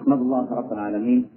أحمد الله رب العالمين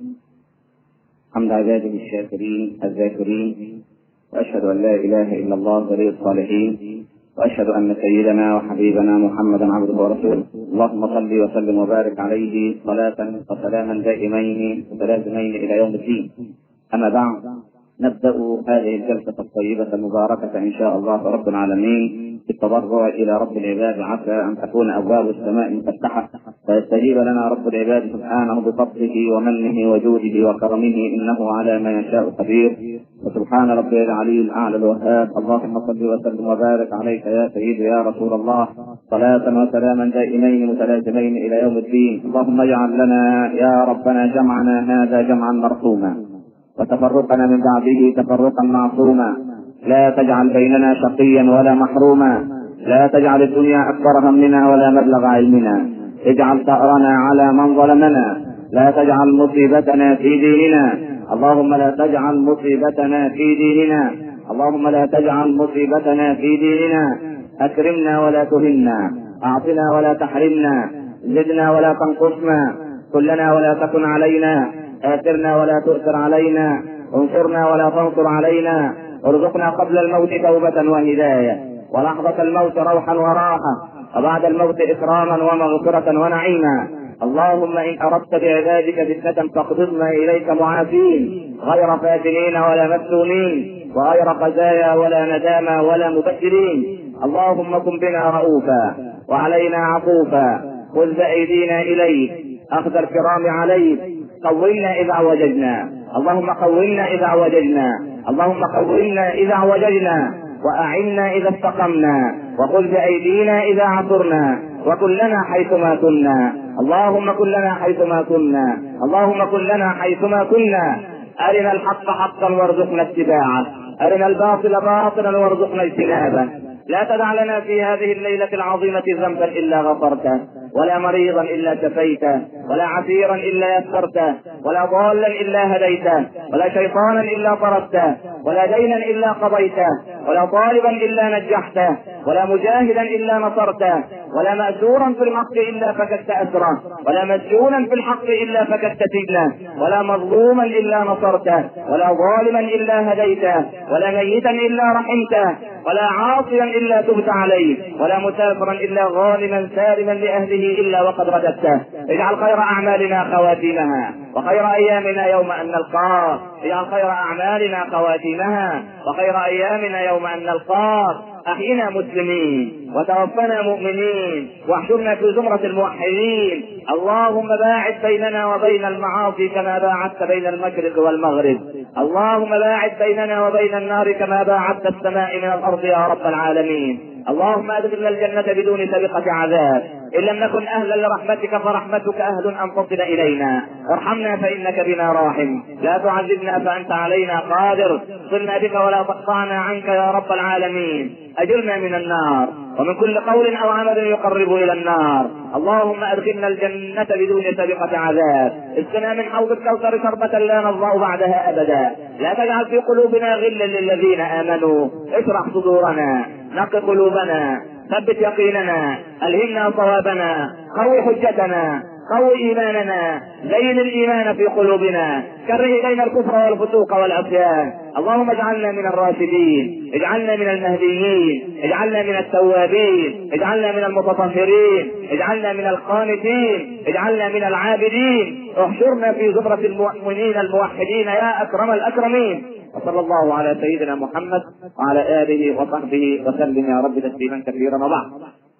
حمد عباده الشاكرين الذاكرين، وأشهد أن لا إله إلا الله ولي الصالحين، وأشهد أن سيدنا وحبيبنا محمدا عبده ورسوله. اللهم صل وسلم وبارك عليه صلاة وسلاما دائمين متلازمين إلى يوم الدين. أما بعد، نبدأ هذه الجلسة الطيبة المباركة إن شاء الله رب العالمين بالتضرع إلى رب العباد، عسى أن تكون أبواب السماء مفتحة فيستجيب لنا رب العباد سبحانه بفضله ومنه وجوده وكرمه، إنه على ما يشاء قدير. وسبحان ربي العلي الأعلى الوهاب. اللهم صل وسلم وبارك عليك يا سيدي يا رسول الله، صلاة وسلاما دائمين متلازمين إلى يوم الدين. اللهم اجعل لنا يا ربنا جمعنا هذا جمعا مرحوما، وتفرقنا من بعده تفرقا معصوما. لا تجعل بيننا شقيا ولا محروما، لا تجعل الدنيا أكبر همنا ولا مبلغ علمنا. اجعل ثأرنا على من ظلمنا، لا تجعل مصيبتنا في ديننا. اللهم لا تجعل مصيبتنا في ديننا، اللهم لا تجعل مصيبتنا في ديننا. أكرمنا ولا تهنا، أعطنا ولا تحرمنا، زدنا ولا تنقصنا، كلنا ولا تكن علينا، آثرنا ولا تؤثر علينا، انصرنا ولا تنصر علينا. ارزقنا قبل الموت توبة وهداية، ولحظة الموت روحا وراحة، وبعد الموت إكراما ومغفرة ونعيما. اللهم إن أردت بعبادك فتنة فاقبضنا إليك معافين، غير فاتنين ولا مفتونين، وغير خزايا ولا ندامى ولا مبشرين. اللهم كن بنا رؤوفا وعلينا عفوفا، خذ بأيدينا إليك أخذ الكرام عليك. قومنا إذا اعوججنا، اللهم قومنا إذا اعوججنا، اللهم قومنا إذا اعوججنا، وأعنا إذا استقمنا، وخذ بأيدينا إذا عثرنا، وكن لنا حيثما كنا. اللهم كن لنا حيثما كنا، اللهم كن لنا حيثما كنا. أرنا الحق حقا وارزقنا اتباعه، أرنا الباطل باطلا وارزقنا اجتنابه. لا تدع لنا في هذه الليلة العظيمة ذنبا إلا غفرته، ولا مريضا إلا شفيته، ولا عسيرا إلا يسرته، ولا ضالا إلا هديته، ولا شيطانا إلا طردته، ولا دينا إلا قضيته، ولا طالبا إلا نجحته، ولا مجاهدا إلا نصرته، ولا مأسورا في الحق إلا فكدت أسره، ولا مسجونا في الحق إلا فكدت سجنه، ولا مظلوما إلا نصرته، ولا ظالما إلا هديته، ولا ميتا إلا رحمته، ولا عاصيا إلا تبت عليه، ولا مسافرا إلا غانما سالما لأهله إلا وقد رددته. اجعل خير أعمالنا خواتيمها، وخير أيامنا يوم أن نلقاك. اجعل خير أعمالنا خواتيمها، وخير أيامنا يوم أن نلقاك. أحينا مسلمين وتوفنا مؤمنين، واحشرنا في زمرة الموحدين. اللهم باعد بيننا وبين المعاصي كما باعدت بين المشرق والمغرب. اللهم باعد بيننا وبين النار كما باعدت السماء من الأرض يا رب العالمين. اللهم أدخلنا الجنة بدون سابقة عذاب. إن لم نكن أهلا لرحمتك فرحمتك أهل أن تصل إلينا. ارحمنا فإنك بنا راحم، لا تعذبنا فأنت علينا قادر. صلنا بك ولا تقطعنا عنك يا رب العالمين. أجرنا من النار ومن كل قول أو عمل يقرب إلى النار. اللهم أدخلنا الجنة بدون سابقة عذاب. اسقنا من حوض الكوثر شربة لا نظمأ بعدها أبدا. لا تجعل في قلوبنا غلا للذين آمنوا. اشرح صدورنا، نق قلوبنا، ثبت يقيننا، ألهمنا صوابنا، قوي حجتنا، قوي إيماننا، زين الإيمان في قلوبنا، كره إلينا الكفر والفسوق والعصيان. اللهم اجعلنا من الراشدين، اجعلنا من المهديين، اجعلنا من التوابين، اجعلنا من المتطهرين، اجعلنا من القانتين، اجعلنا من العابدين. احشرنا في زمرة المؤمنين الموحدين يا أكرم الأكرمين. وصلى الله على سيدنا محمد وعلى آله وصحبه وسلم يا رب تسليما كثيرا. وبعد،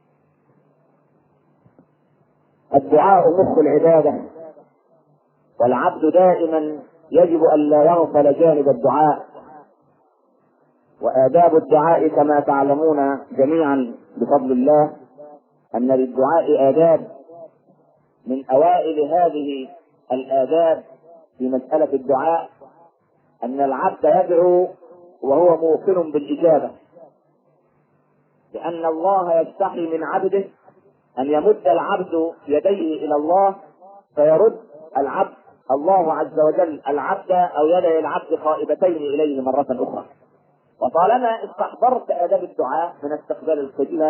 الدعاء مخ العبادة، والعبد دائما يجب أن لا يغفل جانب الدعاء. وآداب الدعاء كما تعلمون جميعا بفضل الله أن للدعاء آداب. من أوائل هذه الآداب في مسألة الدعاء أن العبد يدعو وهو موقن بالإجابة، لأن الله يستحي من عبده أن يمد العبد يديه إلى الله فيرد العبد الله عز وجل العبد أو يدي العبد خائبتين إليه مرة أخرى. وطالما استحضرت آداب الدعاء من استقبال القبلة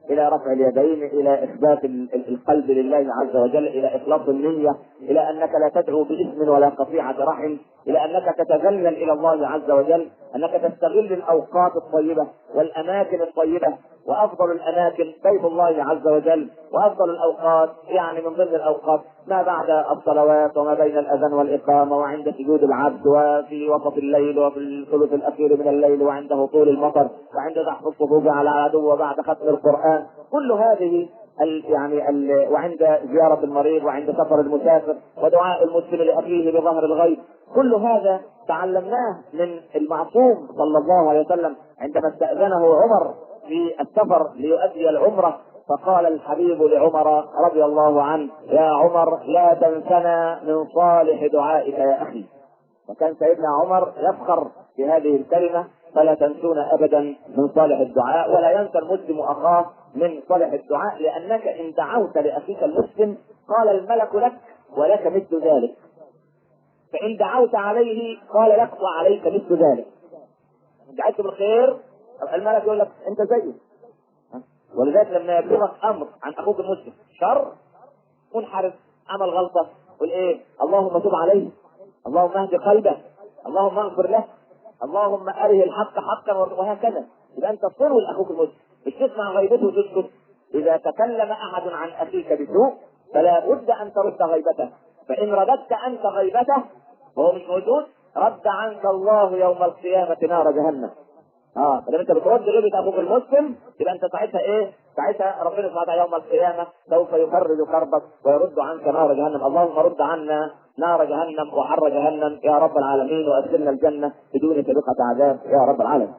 الى رفع اليدين، الى اثبات القلب لله عز وجل، الى اخلاص النيه، الى انك لا تدعو باسم ولا قطيعه رحم، الى انك تتذلل الى الله عز وجل، انك تستغل الاوقات الطيبه والاماكن الطيبه. وافضل الاماكن بيت الله عز وجل، وافضل الاوقات يعني من ضمن الاوقات ما بعد الصلوات وما بين الاذان والاقامه، وعند سجود العبد، وفي وسط الليل، وفي الثلث الاخير من الليل، وعند هطول المطر، وعند زحف الصفوف على العدو، وبعد ختم القران. كل هذه وعند زياره المريض، وعند سفر المسافر، ودعاء المسلم لاخيه بظهر الغيب. كل هذا تعلمناه من المعصوم صلى الله عليه وسلم عندما استأذنه عمر في السفر ليؤدي العمرة، فقال الحبيب لعمر رضي الله عنه: يا عمر لا تنسنا من صالح دعائك يا أخي. وكان سيدنا عمر يفخر بهذه الكلمة: فلا تنسون أبدا من صالح الدعاء. ولا ينسى المسلم أخاه من صالح الدعاء، لأنك إن دعوت لأخيك المسلم قال الملك لك ولك مثل ذلك، فإن دعوت عليه قال لك وعليك مثل ذلك. دعيت بالخير الملك يقول لك أنت زيه. ولذلك لما يبلغك أمر عن أخوك المسلم شر، منحرف، عمل غلطة، قل إيه؟ اللهم تب عليه، اللهم اهد قلبه، اللهم اغفر له، اللهم أره الحق حقا، وهكذا. يبقى أنت تصر لأخوك المسلم، مش تسمع غيبته وتسكت. إذا تكلم أحد عن أخيك بسوء فلا بد أن ترد غيبته، فإن رددت أنت غيبته وهو مش موجود رد عنك الله يوم القيامة نار جهنم. لما انت بترد غيبة اخوك المسلم يبقى انت ساعتها ايه؟ ساعتها ربنا سبحانه وتعالى يوم القيامة سوف يفرج كربك ويرد عنك نار جهنم. اللهم رد عنا نار جهنم وحر جهنم يا رب العالمين، وادخلنا الجنة بدون سابقة عذاب يا رب العالمين.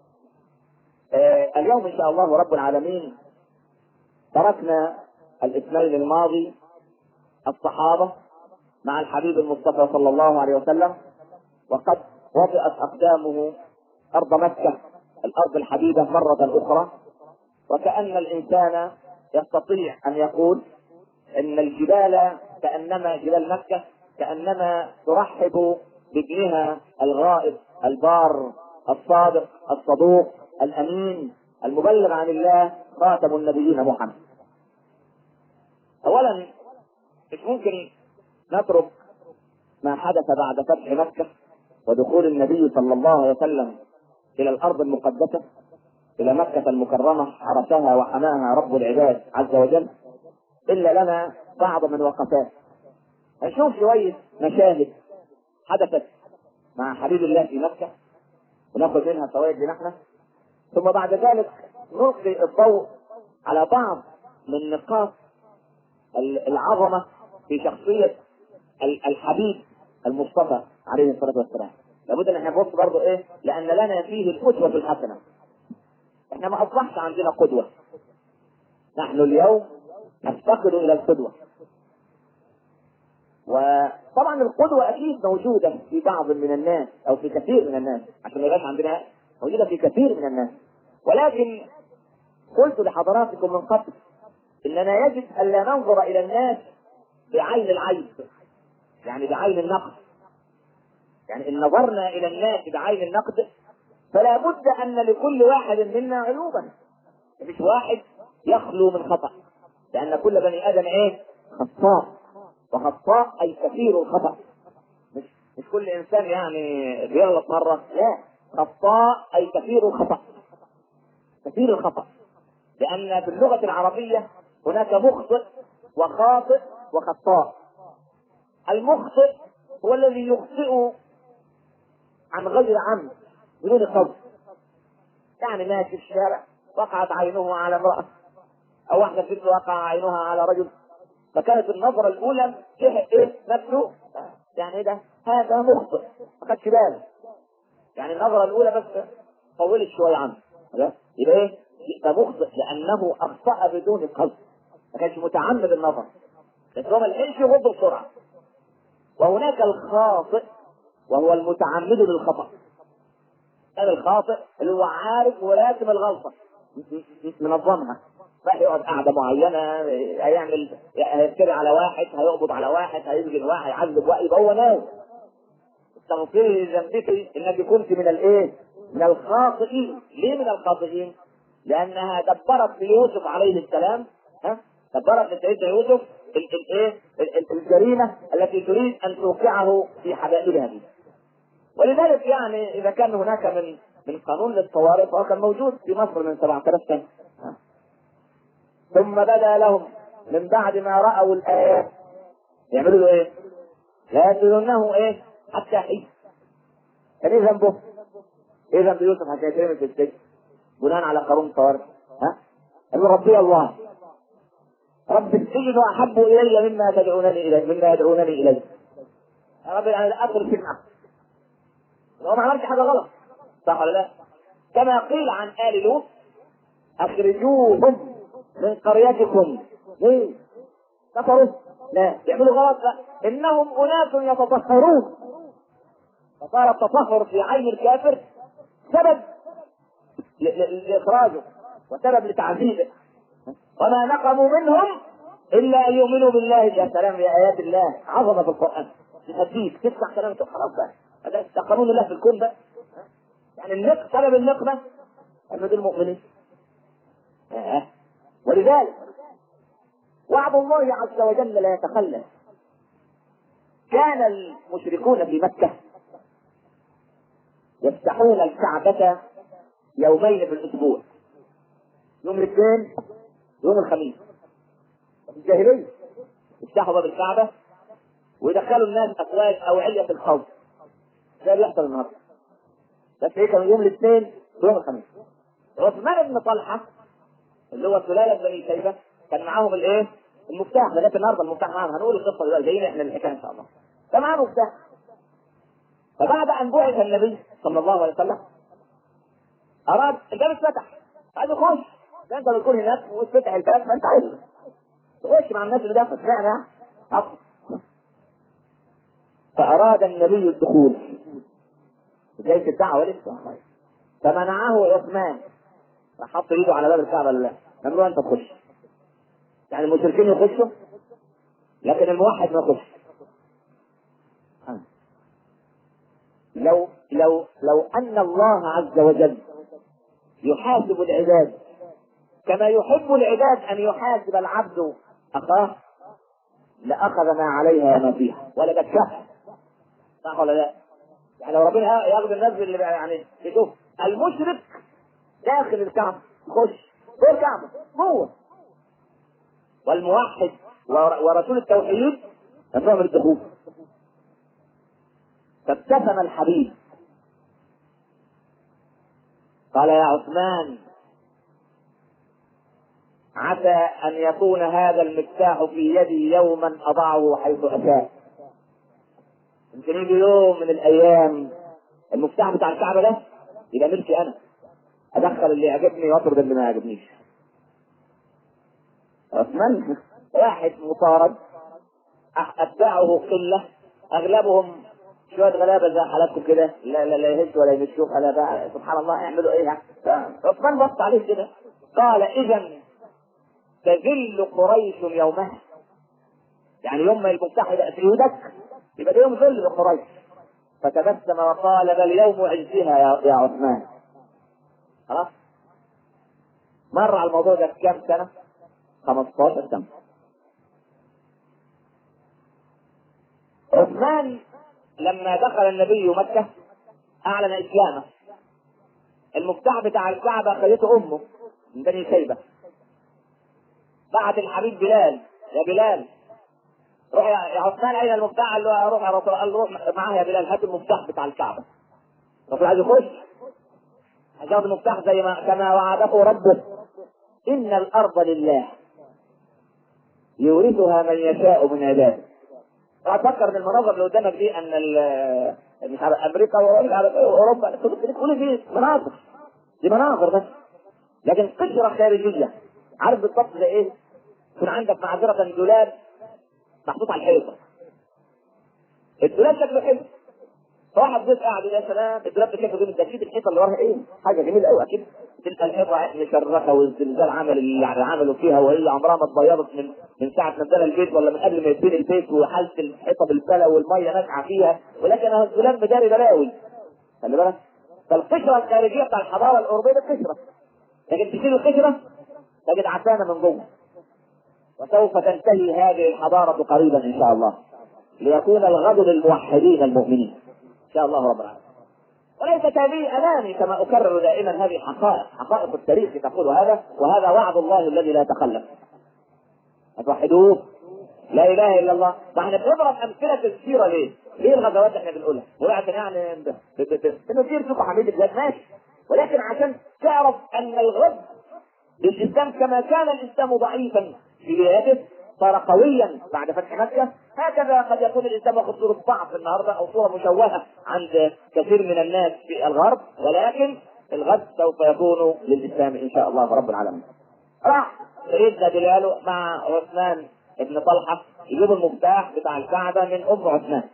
اليوم ان شاء الله رب العالمين تركنا الاثنين الماضي الصحابة مع الحبيب المصطفى صلى الله عليه وسلم، وقد وطئت اقدامه أرض مكة الأرض الحبيبة مرة أخرى. وكأن الإنسان يستطيع أن يقول إن الجبال كأنما جبال مكة كأنما ترحب بابنها الغائب البار الصادق الصدوق الأمين المبلغ عن الله خاتم النبيين محمد. أولا مش ممكن نترك ما حدث بعد فتح مكة ودخول النبي صلى الله عليه وسلم إلى الأرض المقدسة، إلى مكة المكرمة حرسها وحماها رب العباد عز وجل، إلا لنا بعض من وقفات. نشوف شوية مشاهد حدثت مع حبيب الله في مكة وناخذ منها فوائد لنحن، ثم بعد ذلك نلقي الضوء على بعض من نقاط العظمة في شخصية الحبيب المصطفى عليه الصلاة والسلام. لابد ان احنا نبص برضه ايه؟ لان لنا فيه القدوة الحسنة. احنا ما اصبحش عندنا قدوة، نحن اليوم نفتقد الى القدوة. وطبعا القدوة اكيد موجودة في بعض من الناس او في كثير من الناس، عشان ما يبقاش عندنا موجودة في كثير من الناس. ولكن قلت لحضراتكم من قبل اننا يجب ان لا ننظر الى الناس بعين العيب، يعني بعين النقد. يعني ان نظرنا الى الناس بعين النقد فلا بد ان لكل واحد منا عيوبا، مفيش واحد يخلو من خطأ، لان كل بني ادم ايه؟ خطاء، وخطاء اي كثير الخطأ. مش كل انسان يعني بيغلط مرة، لا، خطاء اي كثير الخطأ، كثير الخطأ. لان في اللغة العربية هناك مخطئ وخاطئ وخطاء. المخطئ هو الذي يخطئ عن غير عمد بدون قصد، يعني ماشي في الشارع وقعت عينه على امرأة او واحدة ست وقع عينها على رجل، فكانت النظرة الاولى ايه نفسه يعني ايه ده؟ هذا مخطئ، ما خدش باله، يعني النظرة الاولى بس طولت شوية عنه، يبقى ايه؟ يبقى مخطئ لانه اخطأ بدون قصد، ما كانش متعمد النظر، بس هو ما لحقش يغض بسرعة. وهناك الخاطئ وهو المتعمد للخطأ. هذا الخاطئ اللي هو عارف ولازم الغلطة منظمها، راح يقعد قعدة معينة، هيعمل هيفتري على واحد، هيقبض على واحد، هيسجن واحد، هيعذب واحد، يبقى هو ناوي. استغفري ذنبك انك كنت من الايه؟ من الخاطئين. ليه من الخاطئين؟ لانها دبرت ليوسف عليه السلام، دبرت لسيدنا يوسف الجريمه التي تريد ان توقعه في حبائلها دي. ولذلك يعني اذا كان هناك من قانون للطوارئ فهو كان موجود في مصر من 7000 سنه. ثم بدا لهم من بعد ما راوا الايات يعملوا له ايه؟ لا يسجنونه حتى حين. كان ايه ذنبه؟ ايه ذنب يوسف حتى يترمي في السجن بناء على قانون الطوارئ؟ قالوا ربي الله، رب السجن احب الي مما يدعونني اليه. يا رب انا لا ادخل السجن، هو ما عملش حاجه غلط، صح ولا لا؟ كما قيل عن آل لوط اخرجوهم من قريتكم. ليه؟ كفروا؟ لا، يعملوا غلط، لا، انهم اناس يتطهرون. فصار التطهر في عين الكافر سبب لاخراجه وسبب لتعذيبه. وما نقموا منهم الا ان يؤمنوا بالله. يا سلام يا ايات الله عظمه في القران، تهديك تفتح كلامك خلاص بقى، هذا قانون الله في الكون بقى. يعني سبب النقمه ان دول المؤمنين. ولذلك وعد الله عز وجل لا يتخلف. كان المشركون في مكه يفتحون الكعبه يومين في الاسبوع، يوم الاثنين يوم الخميس. في الجاهليه يفتحوا باب الكعبه ويدخلوا الناس افواج اوعيه الخوف زي اللي بيحصل النهارده، بس ايه كان يوم الاثنين ويوم الخميس. عثمان بن طلحه اللي هو سلاله بني شيبه كان معاهم المفتاح. لغايه النهارده المفتاح معاهم، هنقول القصه دلوقتي جايين احنا الحكايه ان شاء الله. كان معاه مفتاح. فبعد ان بعث النبي صلى الله عليه وسلم اراد الباب اتفتح، عايز يخش، انت بتكون هناك وتفتح الباب فانت عايز تخش مع الناس اللي داخل فعلا. فاراد النبي الدخول جاي الدعوه لسه، فمنعه عثمان، فحط ايده على باب الكعبه لله، ممنوع انت تخش. يعني المشركين يخشوا لكن الموحد ما يخش. لو ان الله عز وجل يحاسب العباد كما يحب العباد ان يحاسب العبد اخاه لاخذ ما عليها وما فيها ولا بكاها، صح ولا لا؟ يعني لو ربنا ياخذ الناس اللي يعني يشوف المشرك داخل الكعبه يخش جوه الكعبه جوه، والموحد ورسول التوحيد ممنوع من الدخول. فابتسم الحبيب قال يا عثمان عسى ان يكون هذا المفتاح في يدي يوما اضعه حيث اشاء. يمكن يجي يوم من الايام المفتاح بتاع الكعبه ده يبقى ملكي انا، ادخل اللي يعجبني واطرد اللي ما يعجبنيش. عثمان واحد مطارد، اتباعه قله، اغلبهم شويه غلابه زي حالاتكم كده، لا يهش ولا يمشوك على بقى سبحان الله يعملوا ايه. عثمان بص عليه كده قال اذا تذل قريش يومها، يعني يوم ما المفتاح يبقى في يدك يبقى ده يوم ذل لقريش. فتبسم وقال بل يوم عزها يا عثمان. خلاص مر على الموضوع ده كام سنه؟ 15 سنه. عثمان لما دخل النبي مكه اعلن اسلامه. المفتاح بتاع الكعبه خليته امه من بني شيبه، بعت الحبيب بلال يا بلال روح يا عثمان اين المفتاح؟ قال له روح يا رسول الله. قال له روح معاه يا بلال هات المفتاح بتاع الكعبه. الرسول عايز يخش هياخد المفتاح زي ما كما وعده ربه ان الارض لله يورثها من يشاء من عباده. فكر ان المناظر اللي قدامك دي ان مش عارف امريكا واوروبا تقول دي مناظر، دي مناظر بس، لكن قشره خارجيه. عارف بالضبط زي ايه؟ يكون عندك معذره دولاب محطوط على الحيطه، الدولاب شكله حلو، واحد جزء قاعد يا سلام الدولاب ده شكله جميل، ده اكيد الحيطه اللي وراها ايه؟ حاجه جميله قوي اكيد. تلقى الحيطه مشرخه والزلزال عمل اللي يعني عملوا فيها وهي عمرها ما اتغيرت من ساعه ما اتبنى البيت ولا من قبل ما يتبني البيت، وحاله الحيطه بالبلا والميه نازعه فيها، ولكن الدولاب مداري بلاوي. خلي بالك، فالقشره الخارجيه بتاع الحضاره الاوروبيه ده قشره، لكن تشيل القشرة تجد عفانة من جوه. وسوف تنتهي هذه الحضارة قريبا إن شاء الله، ليكون الغد للموحدين المؤمنين إن شاء الله رب العالمين. وليست هذه أماني كما أكرر دائما، هذه حقائق التاريخ تقول هذا، وهذا وعد الله الذي لا يتخلف. اتوحدوه، لا اله الا الله. ما احنا بنضرب امثله السيره ليه؟ ليه الغزوات اللي احنا بنقولها؟ ولا عشان يعني بنثير فيكم حميد الذات ماشي، ولكن عشان تعرف ان الغد للاسلام كما كان الاسلام ضعيفا في بدايته صار قويا بعد فتح مكه، هكذا قد يكون الاسلام واخد صوره ضعف النهارده او صوره مشوهه عند كثير من الناس في الغرب، ولكن الغد سوف يكون للاسلام ان شاء الله رب العالمين. راح سيدنا بلال مع عثمان ابن طلحه يجيبوا المفتاح بتاع الكعبه من ام عثمان.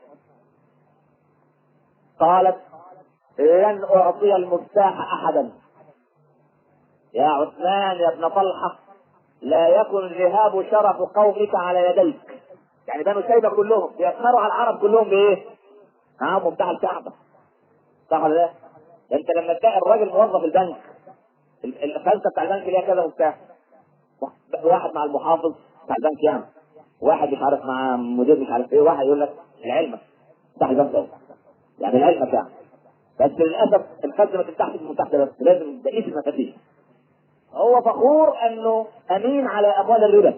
قالت: لن اعطي المفتاح احدا يا عثمان يا ابن طلحه، لا يكن ذهاب شرف قومك على يديك. يعني بنو شيبه كلهم بيسخروا على العرب كلهم بايه؟ معاهم مفتاح الكعبه، صح ولا لا؟ انت لما تلاقي الراجل موظف البنك، الخزنه بتاع البنك ليها كذا مفتاح، واحد مع المحافظ بتاع البنك يعني، واحد مش عارف مع مدير مش عارف ايه، واحد يقول لك العلمك تحت البنك، يعني العلمك يعني. بس للاسف الخزنه ما تفتحش المفتاح ده، بس لازم ده اسم مفاتيح. هو فخور انه امين على اموال الربا،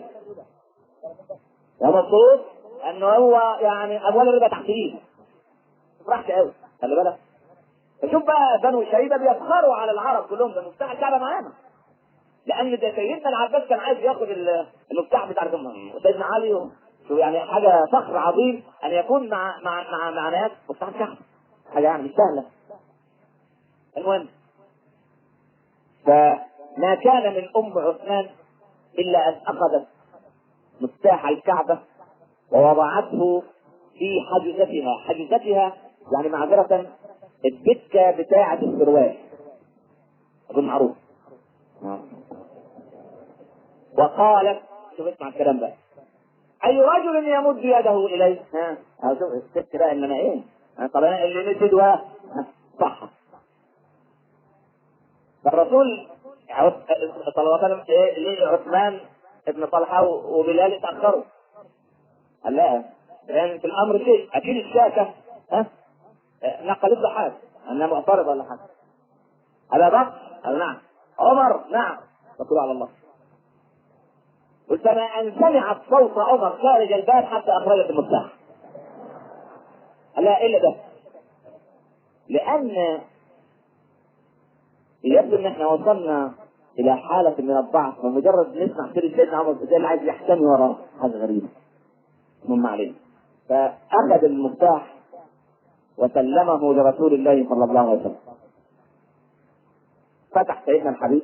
ومبسوط انه هو يعني اموال الربا تحت ايده، ما تفرحش قوي، خلي بالك. فشوف بقى بنو شيبه بيفخروا على العرب كلهم ده مفتاح الكعبه معانا، لان ده سيدنا العباس كان عايز ياخد المفتاح بتاع سيدنا علي. شو يعني حاجه فخر عظيم ان يكون مع ناس مفتاح الكعبه، حاجه يعني مش سهله. المهم، فما كان من ام عثمان الا ان اخذت مفتاح الكعبه ووضعته في حجزتها يعني معذره الدكه بتاعه السروال، اظن معروف. وقالت، شوف اسمع الكلام بقى: اي رجل يمد يده اليه؟ شوف الست بقى ان انا ايه؟ طبعا اللي مد يده صح. فالرسول صلى الله عليه وسلم ليه عثمان ابن طلحه وبلال اتاخروا؟ قال لا، لان في الامر شيء اكيد الشاكه نقلت له حاجه انها معترضه ولا حاجه. ابا بكر قال نعم، عمر نعم، توكلوا على الله. فما ان سمعت صوت عمر خارج الباب حتى اخرجت المفتاح. لا الا ده، لان يبدو ان احنا وصلنا الى حاله من الضعف، ومجرد نسمع سيره سيدنا عمر زي اللي عايز يحتمي وراه، حاجه غريبه. المهم عليه، فاخذ المفتاح وسلمه لرسول الله صلى الله عليه وسلم. فتح سيدنا الحبيب،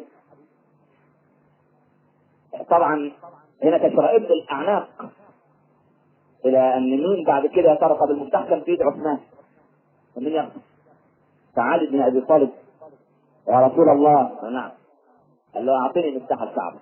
طبعا هنا كشرائب الاعناق الى ان مين بعد كده يترك بالمفتاح كان في يد عثمان، ومين ياخذ؟ فعلي بن ابي طالب: يا رسول الله. نعم. قال له: اعطني مفتاح الكعبه.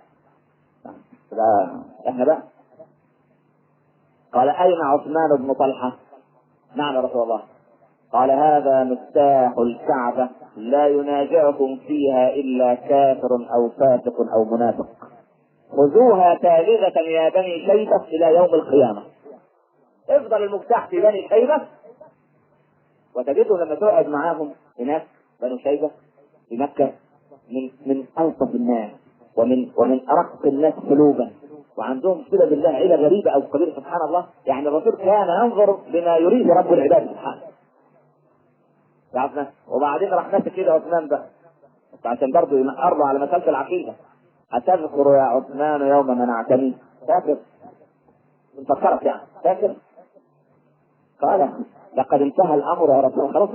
احنا بقى. قال: اين عثمان بن طلحه؟ نعم يا رسول الله. قال: هذا مفتاح الكعبه، لا ينازعكم فيها الا كافر او فاسق او منافق، خذوها ثالثة يا بني شيبة إلى يوم القيامة. افضل المفتاح في بني شيبة، وتجدوا لما تقعد معاهم هناك بنو شيبة في مكة من ألطف الناس ومن أرق الناس قلوبا، وعندهم صلة بالله عيلة غريبة أو قبيلة سبحان الله. يعني الرسول كان ينظر بما يريد رب العباد سبحانه. عرفنا. وبعدين راح ماسك كده عثمان بقى عشان برضه ينقر له على مسألة العقيدة: أتذكر يا عثمان يوم منعتني؟ فاكر؟ نفكرك يعني، فاكر؟ قال: لقد انتهى الأمر يا رسول الله. خلاص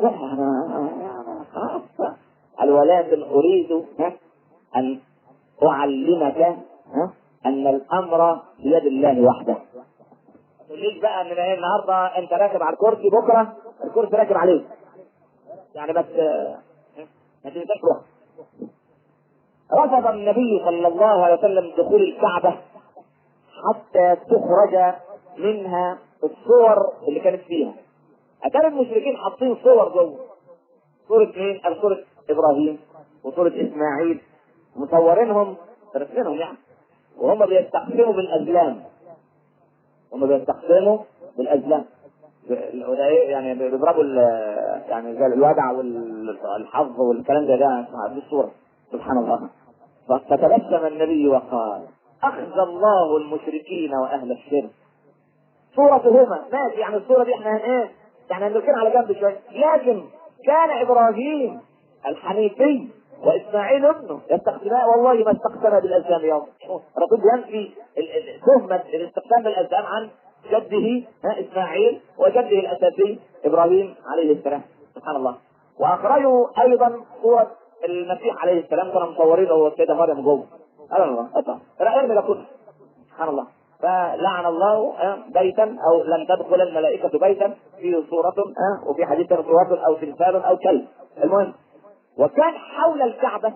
خلاص. قال: ولكن أريد أن أعلمك أن الأمر بيد الله وحده. تقوليش بقى ان النهارده انت راكب على الكرسي، بكره الكرسي راكب عليك، يعني بس ما تنساش روح. رفض النبي صلى الله عليه وسلم دخول الكعبة حتى تخرج منها الصور اللي كانت فيها. كان المشركين حاطين صور جوه، صورة مين؟ صورة إبراهيم وصورة إسماعيل مصورينهم رسمينهم يعني، وهم بيستقسموا بالازلام. هم بيستقسموا بالازلام يعني بيضربوا يعني زي الوجع والحظ والكلام ده دي الصوره. سبحان الله. فتبسم النبي وقال: اخزى الله المشركين واهل الشرك. صورتهما ماشي، يعني الصوره دي احنا ايه يعني هنركن على جنب شويه، لكن كان ابراهيم الحنيفي واسماعيل ابنه يستقسمان، والله ما استقسم بالازلام يوم. الرسول ينفي تهمه الاستقسام بالازلام عن جده اسماعيل وجده الاساسي ابراهيم عليه السلام. سبحان الله. واخرجوا ايضا صوره المسيح عليه السلام، كانوا مصورينه هو السيده مريم جوه. سبحان الله. ارمي لكل. سبحان الله. فلعن الله بيتا او لن تدخل الملائكه بيتا فيه صوره وفي حديث صوره او تمثال او كلب. المهم، وكان حول الكعبه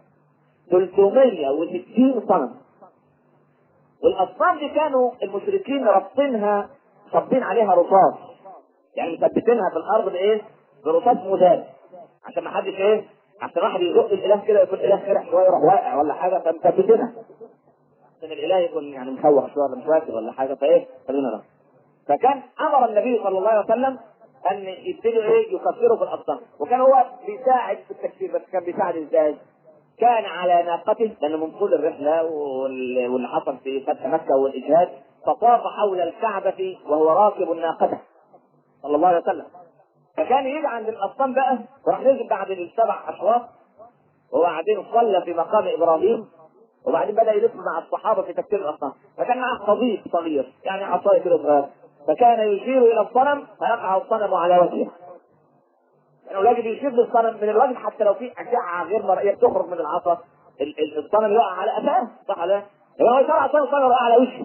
360 صنم، والاصنام دي كانوا المشركين رابطينها، صابين عليها رصاص، يعني مثبتينها في الارض بايه؟ برصاص مذاب، عشان ما حدش ايه، عشان واحد يزق الاله كده يكون اله خرع شويه يروح واقع ولا حاجه، فمثبتينها عشان الاله يكون يعني مخوخ شويه ولا مش واكل ولا حاجه، فايه خلينا نرى. فكان امر النبي صلى الله عليه وسلم ان يبتدوا ايه؟ يكفروا في الاصنام، وكان هو بيساعد في التكفير. بس كان بيساعد ازاي؟ كان على ناقته، لانه من طول الرحله واللي حصل في فتح مكه والاجهاد، فطاف حول الكعبه وهو راكب ناقته صلى الله عليه وسلم. فكان يجي عند الاصنام بقى، وراح نزل بعد السبع اشواط وبعدين صلى في مقام ابراهيم، وبعدين بدا يلف مع الصحابه في تكسير الاصنام. فكان معه صديق صغير يعني عصايه كده صغير، فكان يشير الى الصنم فيقع الصنم على وجهه. يعني الراجل يشير للصنم من الوجه حتى لو في اشعه غير مرئيه بتخرج من العصا، الصنم يقع على قفاه، صح ولا لا؟ لو يشرع الصنم يقع على وشه.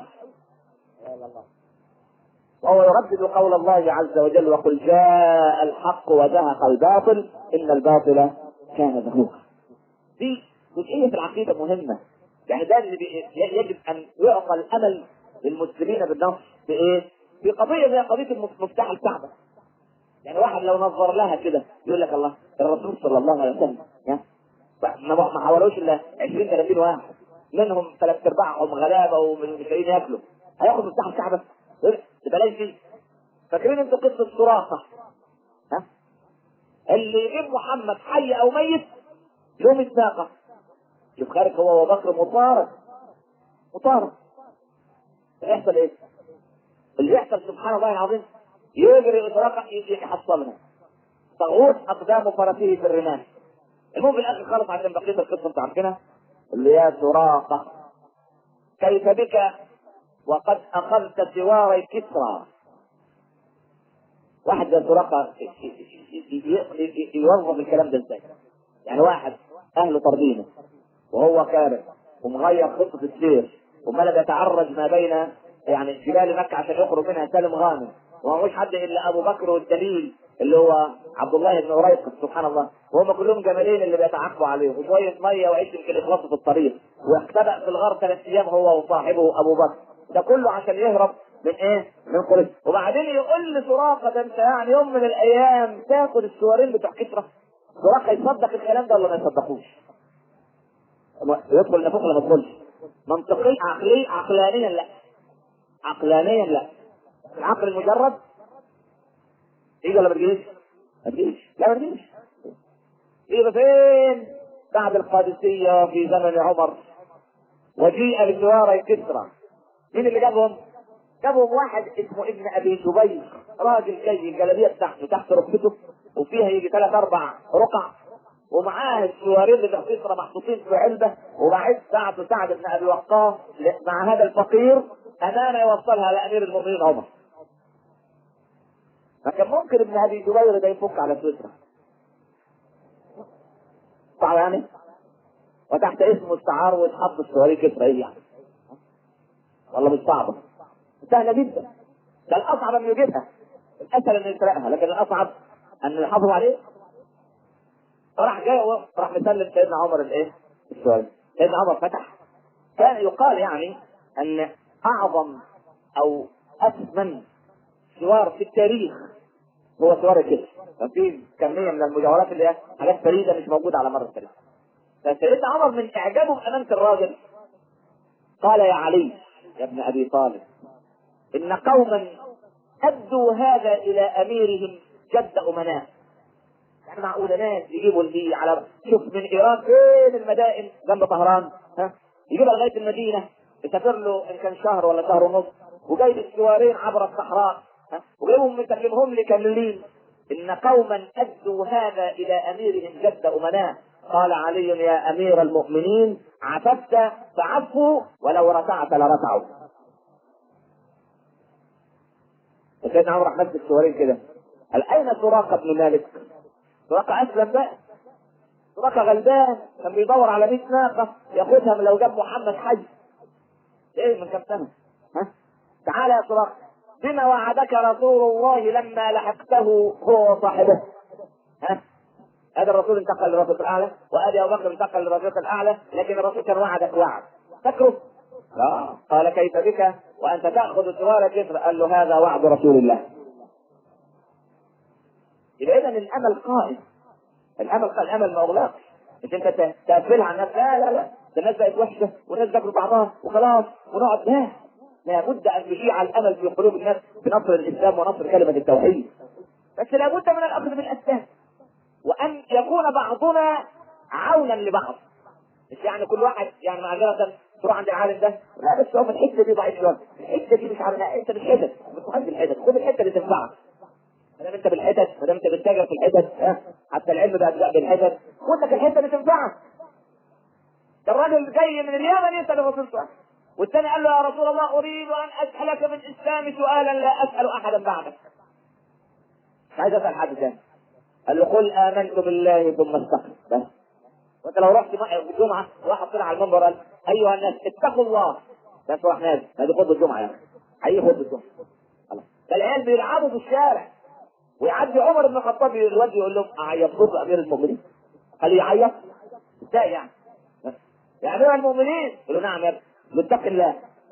وهو يردد قول الله عز وجل: وقل جاء الحق وزهق الباطل ان الباطل كان زهوقا. دي جزئيه في العقيده مهمه، يعني ده اللي يجب ان يعطى الامل للمسلمين بالنصر في ايه؟ في قضيه زي قضيه مفتاح الكعبه. يعني واحد لو نظر لها كده يقول لك الله، الرسول صلى الله عليه وسلم ما حولوش الا 20 30 واحد، منهم ثلاث ارباعهم غلابه ومش لاقيين ياكلوا، هياخد مفتاح الكعبه؟ بلاش دي. فاكرين انتوا قصه سراقه؟ اللي يجيب محمد حي او ميت يوم الساقه. شوف خارج هو وبكر مطارد يحصل ايه؟ اللي يحصل سبحان الله العظيم، يجري سراقه يحصلها، تغوص اقدام فرسه في الرمال. المهم في الاخر خالص عشان بقيه القصه انتوا عارفينها، اللي هي سراقه: كيف بك وقد اخذت سواري كسرى. واحد زي سراقه يوظف الكلام ده ازاي؟ يعني واحد اهله طردينه وهو كاره ومغير خطه السير وملا يتعرج ما بين يعني جبال مكه عشان يخرج منها سالم غانم، وما مش حد الا ابو بكر والدليل اللي هو عبد الله بن أريقط سبحان الله، وهم كلهم جمالين اللي بيتعاقبوا عليه وشويه ميه وعيش يمكن يخلصوا في الطريق، واختبأ في الغار 3 ايام هو وصاحبه ابو بكر، ده كله عشان يهرب من ايه؟ من قريش. وبعدين يقول لسراقه: ده انت يعني يوم من الايام تاخد السوارين بتوع كسرى؟ سراقه يصدق الكلام ده ولا ما يصدقوش؟ يدخل النفوق ولا ما يدخلش؟ منطقيا عقلانيا لا، عقلانيا لا. العقل المجرد يجي ولا ما تجيش؟ ما تجيش، لا ما تجيش. يبقى فين؟ بعد القادسيه في زمن عمر وجيء بسواري كسرى. مين اللي جابهم؟ جابهم واحد اسمه ابن ابي جبير، راجل جاي الجلابيه بتاعته تحت ركبته وفيها يجي 3 4 رقع، ومعاه السوارين اللي كسرى محطوطين في علبه، وبعد ساعته سعد بن ابي وقاص مع هذا الفقير امانه يوصلها لامير المؤمنين عمر. فكان ممكن ابن ابي جبير ده يفك على سويسرا، صح يعني؟ وتحت اسمه استعار ويتحط السواري كسرى، ايه يعني؟ والله مش صعبه، سهله جدا. ده الاصعب انه يجيبها، الاسهل انه يسرقها، لكن الاصعب انه يحافظ عليه. راح جاي وراح مسلم سيدنا عمر الايه؟ السواري. سيدنا عمر فتح، كان يقال يعني ان اعظم او اثمن سوار في التاريخ هو سوار الكسر. ففي كميه من المجوهرات اللي هي حاجات فريده مش موجوده على مر التاريخ. فسيدنا عمر من اعجابه بامانه الراجل قال: يا علي يا ابن ابي طالب، ان قوما ادوا هذا الى اميرهم جد امناء. يعني معقول ناس يجيبوا اللي على شوف من ايران فين المدائن جنب طهران، يجيبها لغايه المدينه، يسافر له ان كان شهر ولا شهر ونص، وجايب السوارين عبر الصحراء، وجايبهم مسلمهم لي كاملين. ان قوما ادوا هذا الى اميرهم جد امناء. قال علي: يا امير المؤمنين، عففت فعفوا، ولو رتعت لرتعوا. وسيدنا عمر احمد السوارين كده قال: اين سراقه بن مالك؟ سراقه اسلم بقى، سراقه غلبان كان بيدور على 100 ناقه ياخدها من لو جاب محمد حج. ايه من كم سنه؟ تعالى يا سراقه، بما وعدك رسول الله لما لحقته هو وصاحبه. هذا الرسول انتقل للرفيق الاعلى، وادي ابو بكر انتقل للرفيق الاعلى، لكن الرسول كان وعدك وعد فاكره؟ لا. قال: كيف بك وانت تاخذ سوار كسر؟ قال له: هذا وعد رسول الله. يبقى اذا الامل قائم، الامل ما اغلقش. مش انت تقفلها على الناس، لا الناس بقت وحشه والناس بتاكل بعضها وخلاص ونقعد. لا، لابد ان يشيع الامل في قلوب الناس بنصر الاسلام ونصر كلمه التوحيد. بس لابد من الاخذ بالاسباب، وان يكون بعضنا عونا لبعض. مش يعني كل واحد يعني معذره تروح عند العالم ده، لا بس هو في الحته دي ضعيف شويه، الحته دي مش عارف، لا انت بالحتت، بتحب الحتت، خد الحته اللي تنفعك. ما دام انت بالحتت، ما دام انت بتتاجر في الحتت، حتى العلم بقى بالحتت، خد لك الحته اللي تنفعك. ده الراجل جاي من اليمن يسال الرسول سؤال، والثاني قال له: يا رسول الله، اريد ان اسالك من الاسلام سؤالا لا اسال احدا بعدك. مش عايز اسال حد ثاني. قال له: قل امنت بالله ثم استقم. بس. وانت لو رحت الجمعه واحد طلع على المنبر قال: ايها الناس اتقوا الله، بس راح نازل، هذه خطبه الجمعه يا اخي، اي خطبه الجمعه. خلاص. ده العيال بيلعبوا في الشارع، ويعدي عمر بن الخطاب الواد يقول لهم: اعيطوا امير المؤمنين؟ قال: يعيط ازاي يعني؟ يا امير المؤمنين؟ يقول له: نعم يا ابني، اتق الله.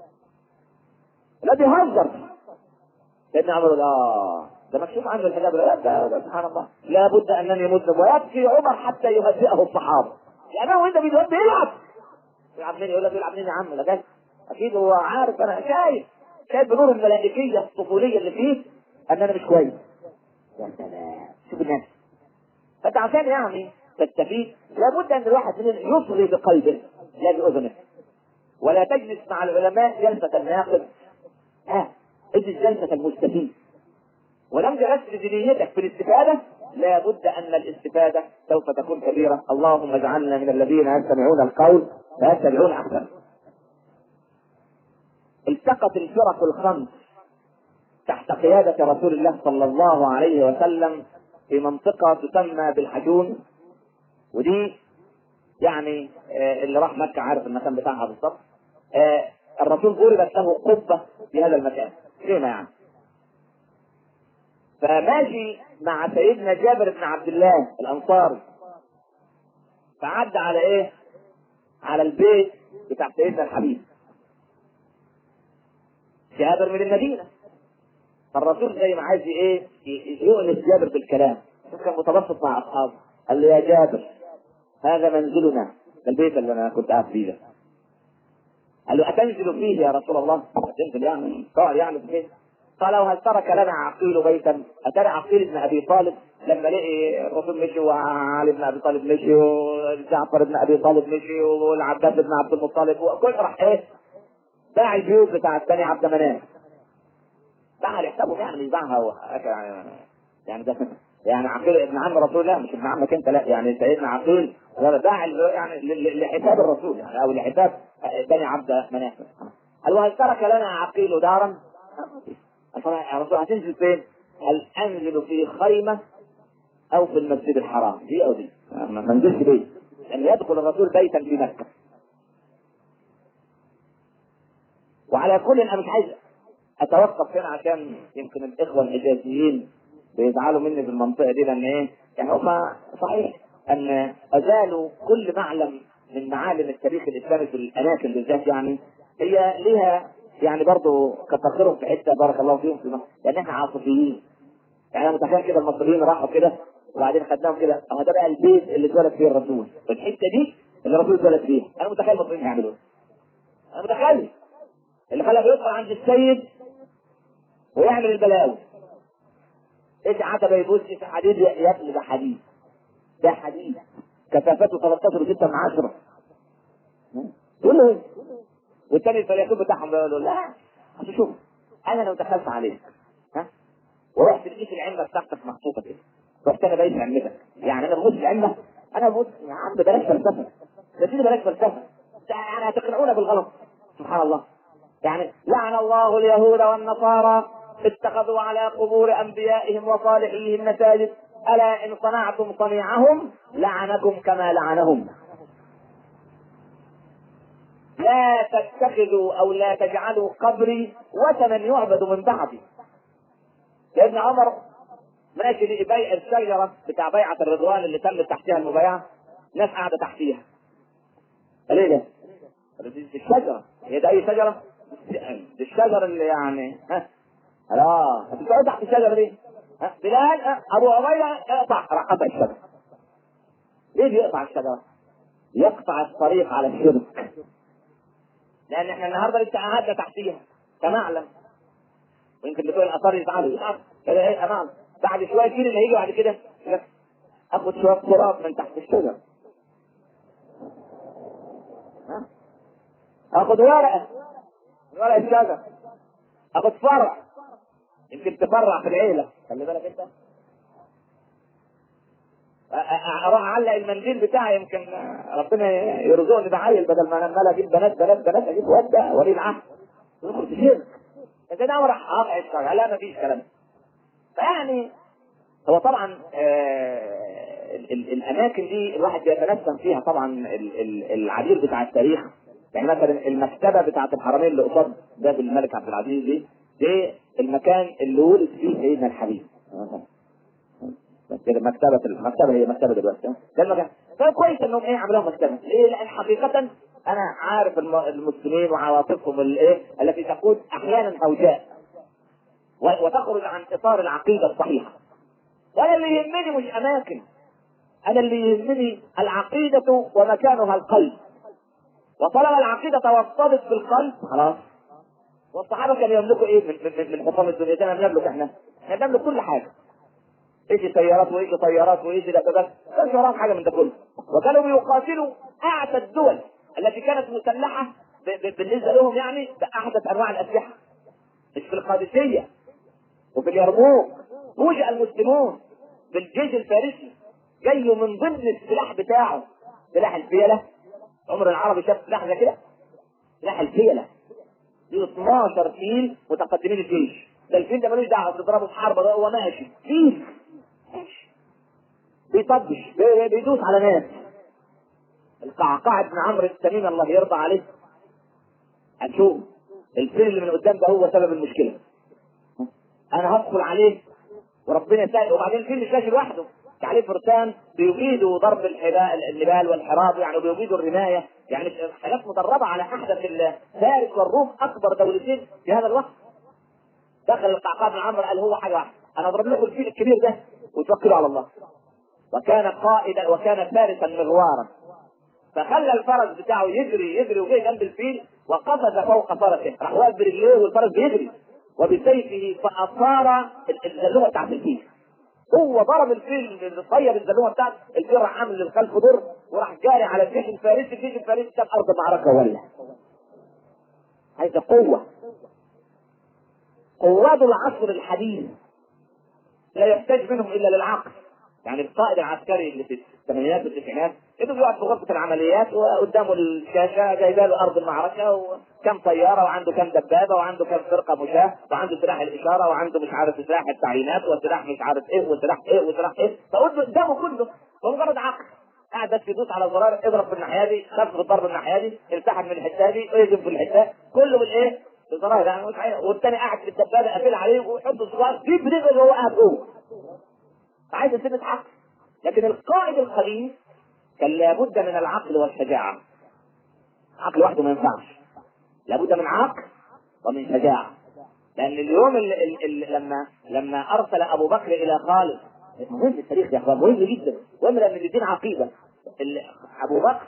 لا بيهزر. سيدنا عمر: ده مكشوف عنه الحجاب. ده سبحان الله، لابد انني مذنب، ويكفي عمر حتى يهدئه الصحابه. يعني هو انت بيلعب مين؟ يقول لك بيلعب مين يا عم؟ ده اكيد هو عارف، انا شايف بنور الملائكيه الطفوليه اللي فيه ان انا مش كويس. يا سلام، شوف الناس. فانت عشان يعني تستفيد لابد ان الواحد منهم يصغي بقلبه لا باذنه، ولا تجلس مع العلماء جلسه الناقد، اجلس جلسه المستفيد. ولم جلست بنيتك في الاستفاده، لابد ان الاستفاده سوف تكون كبيره. اللهم اجعلنا من الذين يستمعون القول فيتبعون احسنه. التقت الفرق الخمس تحت قياده رسول الله صلى الله عليه وسلم في منطقه تسمى بالحجون، ودي يعني اللي راح مكه عارف المكان بتاعها بالضبط. الرسول ضربت له قبه في هذا المكان، خيمه يعني. فماشي مع سيدنا جابر بن عبد الله الانصاري، فعدى على ايه؟ على البيت بتاع سيدنا الحبيب. جابر من المدينه، فالرسول زي ما عايز ايه يؤنس جابر بالكلام، كان متبسط مع اصحابه. قال له: يا جابر، هذا منزلنا، البيت اللي انا كنت قاعد فيه ده. قال له: اتنزل فيه يا رسول الله؟ تنزل يعني تقعد يعني في البيت؟ قال: وهل ترك لنا عقيل بيتا؟ اترى عقيل بن ابي طالب لما لقي الرسول مشي، وعلي بن ابي طالب مشي، وجعفر بن ابي طالب مشي، والعباس بن عبد المطلب، وكل راح ايه؟ باع البيوت بتاع الثاني عبد مناف، باعها لحسابهم، يعني مش باعها هو يعني ده يعني عقيل ابن عم رسول الله، مش ابن عمك انت، لا يعني سيدنا عقيل باع يعني لحساب الرسول يعني، او لحساب بني عبد مناف. قال: وهل ترك لنا عقيل دارا؟ يا رسول هتنزل فين؟ هل انزل في خيمه او في المسجد الحرام؟ دي او دي، ما انزلش بيت، لان يدخل الرسول بيتا في مكه. وعلى كل انا مش عايز اتوقف هنا عشان يمكن الاخوه الحجازيين بيزعلوا مني في المنطقه دي، لان ايه يعني هم صحيح ان ازالوا كل معلم من معالم التاريخ الاسلامي في الاماكن بالذات، يعني هي ليها يعني برضه كتر خيرهم في حته بارك الله فيهم في مصر، لان احنا عاطفيين. يعني انا متخيل كده المصريين راحوا كده وبعدين خدناهم كده، اهو ده بقى البيت اللي اتولد فيه الرسول، والحته دي اللي الرسول اتولد فيها. انا متخيل المصريين يعملوا ايه؟ انا متخيل اللي خلاه يدخل عند السيد ويعمل البلاوي. ايش عتبه يبوس، ايش حديد يقلب، ده حديد، ده حديد كثافته 13.6 يقول له ايه؟ والتاني الفيلسوف بتاعهم بيقول له لا اصل شوف انا لو دخلت عليك ورحت لقيت العلبه بتاعتك محطوطه كده، رحت انا بايت علبتك، يعني انا ببص العلبه، انا ببص يا عم بلاش فلسفه، يا سيدي بلاش فلسفه، يعني هتقنعونا بالغلط. سبحان الله. يعني لعن الله اليهود والنصارى اتخذوا على قبور انبيائهم وصالحيهم مساجد، الا ان صنعتم صنيعهم لعنكم كما لعنهم. لا تتخذوا او لا تجعلوا قبري وثنا يعبد من بعدي. يا ابن عمر ماشي لبيع الشجره بتاع بيعه الرضوان اللي تم تحتها المبايعه، ناس قاعده تحتيها. قال ايه ده؟ دي الشجره، هي ده اي شجره؟ دي الشجره اللي يعني هتقعد تحت الشجره دي. بلال ابو عبيده اقطع، راح قطع الشجره. ليه بيقطع الشجره؟ يقطع الطريق على الشرك، لان احنا النهارده لسه قعدنا تحتيها كمعلم، ويمكن بتوع الاثار يزعلوا كده ايه امام، بعد شويه كتير اللي هيجي بعد كده اخد شويه تراب من تحت الشجره، اخد ورقه من ورق الشجر، اخد فرع يمكن تفرع في العيله، خلي بالك انت، اروح اعلق المنديل بتاعي يمكن ربنا يرزقني بعيل، بدل ما انا عمال اجيب بنات اجيب واد ولي العهد ندخل في شرك. انت ده راح قاطع الشجره، لا مفيش كلام. فيعني هو طبعا الاماكن دي الواحد بيتنسم فيها طبعا العبير بتاع التاريخ. يعني مثلا المكتبه بتاعه الحرمين اللي قصاد باب الملك عبد العزيز دي المكان اللي ولد فيه سيدنا الحبيب. المكتبه هي مكتبه دلوقتي ده المكان. فكويس انهم عملوها مكتبه. ليه؟ لان حقيقه انا عارف المسلمين وعواطفهم التي تكون احيانا هوجاء وتخرج عن اطار العقيده الصحيحه. وانا اللي يهمني مش اماكن، انا اللي يهمني العقيده ومكانها القلب. وطالما العقيده توطدت في القلب خلاص. والصحابه كانوا يملكوا من حطام الدنيا؟ ده نملك احنا بنملك كل حاجه. ايش سيارات وايش طيارات وايش دبابات، مش وراهم حاجه من ده كله. وكانوا بيقاتلوا اعتى الدول التي كانت مسلحه بالنسبه لهم يعني باحدث انواع الاسلحه. مش في القادسيه وفي اليرموك فوجئ المسلمون بالجيش الفارسي جاي من ضمن السلاح بتاعه سلاح الفيله. عمر العربي شاف سلاح زي كده؟ سلاح الفيله دي 12 فيل متقدمين الجيش. ده الفيل ده ملوش دعوه بتضربه في حرب، هو ماشي فيل بيطبش بيدوس على ناس. القعقاع بن عمرو التميمي الله يرضى عليه، هنشوف الفيل اللي من قدام ده هو سبب المشكله. انا هدخل عليه وربنا يسهل. وبعدين الفيل مش ماشي لوحده، عليه فرسان بيجيدوا ضرب النبال والحراب، يعني بيجيدوا الرمايه، يعني حاجات مدربه على احدث فارس والروم اكبر دولتين في هذا الوقت. دخل القعقاع بن عمرو قال هو حاجه واحده، انا اضرب لكم الفيل الكبير ده وتوكلوا على الله. وكان قائدا وكان فارسا مغوارا، فخلى الفرس بتاعه يجري وجاي جنب الفيل وقفز فوق فرسه، راح واقف برجليه والفرس بيجري وبسيفه فاثار الزلومه بتاعت الفيل. هو ضرب الفيل طيب الزلومه بتاعت الفيل، راح عامل للخلف ضر وراح جاري على الجيش الفارسي كان ارض معركه ولا. عايزه قوه. قوات العصر الحديث لا يحتاج منهم الا للعقل. يعني القائد العسكري اللي في الثمانينات والتسعينات انه بيقعد في غرفه العمليات وقدامه الشاشه جايبه له ارض المعركه وكم طياره وعنده كم دبابه وعنده كم فرقه مشاه وعنده سلاح الاشاره وعنده مش عارف سلاح التعيينات وسلاح مش عارف ايه وسلاح ايه فقدامه كله ومجرد عقل قاعد بس يدوس على الزرار، اضرب في الناحيه دي، خفف الضرب الناحيه دي، التحم من الحته دي، اهجم في الحته كله بالايه؟ بالزراير يعني مش عارف. والثاني قاعد في الدبابه قافل عليه ويحط الزرار في بريق اللي هو قاعد جوه. عايز سنة عقل. لكن القائد الخبيث كان لابد من العقل والشجاعة. عقل وحده ما ينفعش، لابد من عقل ومن شجاعة. لأن اليوم لما أرسل أبو بكر إلى خالد، مهم التاريخ يا أخوان، مهم جدا، مهم لأن الدين عقيدة. أبو بكر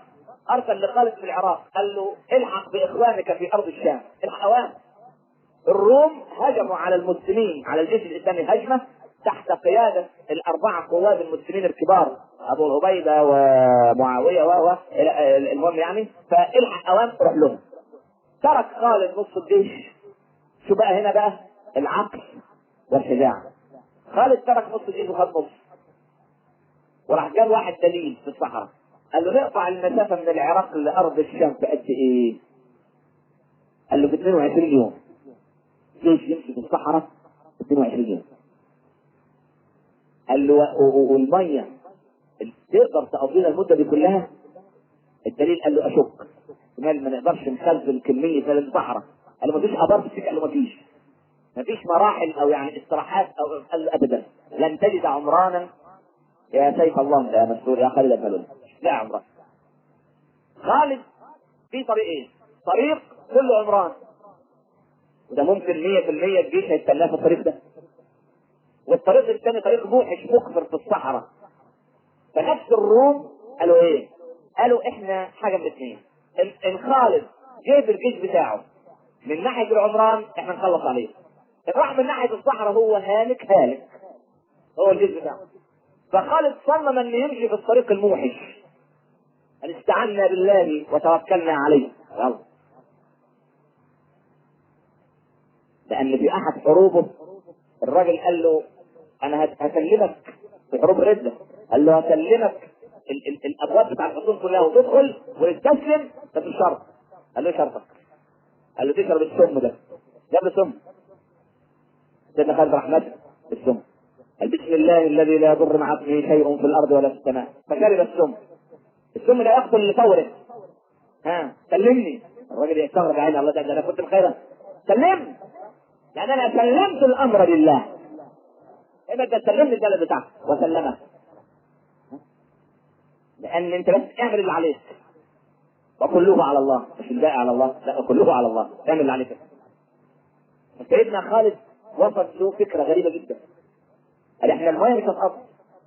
ارسل لخالد في العراق قال له الحق باخوانك في ارض الشام. الحوام الروم هجموا على المسلمين، على الجيش الاسلامي هجمه تحت قياده الاربعه قواد المسلمين الكبار، ابو عبيده ومعاويه المهم يعني. فالحق اوام روح لهم. ترك خالد نص الجيش. شو بقى هنا بقى العقل والشجاعه. خالد ترك نص الجيش وخد نص، وراح جاب واحد دليل في الصحراء قال له نقطع المسافه من العراق لارض الشام في قد ايه؟ قال له في 22 يوم. جيش يمشي في الصحراء 22 يوم. قال له والميه تقدر تقضينا المده دي كلها؟ الدليل قال له اشك، ما نقدرش نخزن كميه في الصحراء. قال له مفيش ابار في، قال له مفيش مراحل او يعني استراحات او. قال له ابدا لن تجد عمرانا يا سيف الله يا مسرور يا خالد بن الوليد، لا عمران. خالد في طريقين، طريق كله عمران وده ممكن 100% الجيش هيستناه في الطريق ده، والطريق الثاني طريق موحش مقفر في الصحراء. فنفس الروم قالوا ايه؟ قالوا احنا حاجه من اثنين، ان خالد جايب الجيش بتاعه من ناحيه العمران احنا نخلص عليه، ان راح من ناحيه الصحراء هو هالك هو الجيش بتاعه. فخالد صمم ان يمشي في الطريق الموحش، ان استعنا بالله وتوكلنا عليه. يلا. لان في احد حروبه الراجل قال له انا هكلمك في حروب الردة، قال له هكلمك الابواب بتاع الحصون كلها وتدخل وتستسلم بس الشرط. قال له شرطك؟ قال له تشرب السم ده. جاب له سم. سيدنا خالد رحمته بالسم. قال بسم الله الذي لا يضر مع اسمه شيء في الارض ولا في السماء، فشرب السم. السم ده يقتل لفوره. سلمني. الراجل يستغرب عيني، الله ده انا كنت بخيرا. سلمني لان انا سلمت الامر لله. يبقى انت سلمني البلد بتاعك وسلمه، لان انت بس اعمل اللي عليك وكله على الله، مش الباقي على الله، لا كله على الله، اعمل اللي عليك. سيدنا خالد وصل له فكره غريبه جدا، قال احنا الميه مش هتقطع،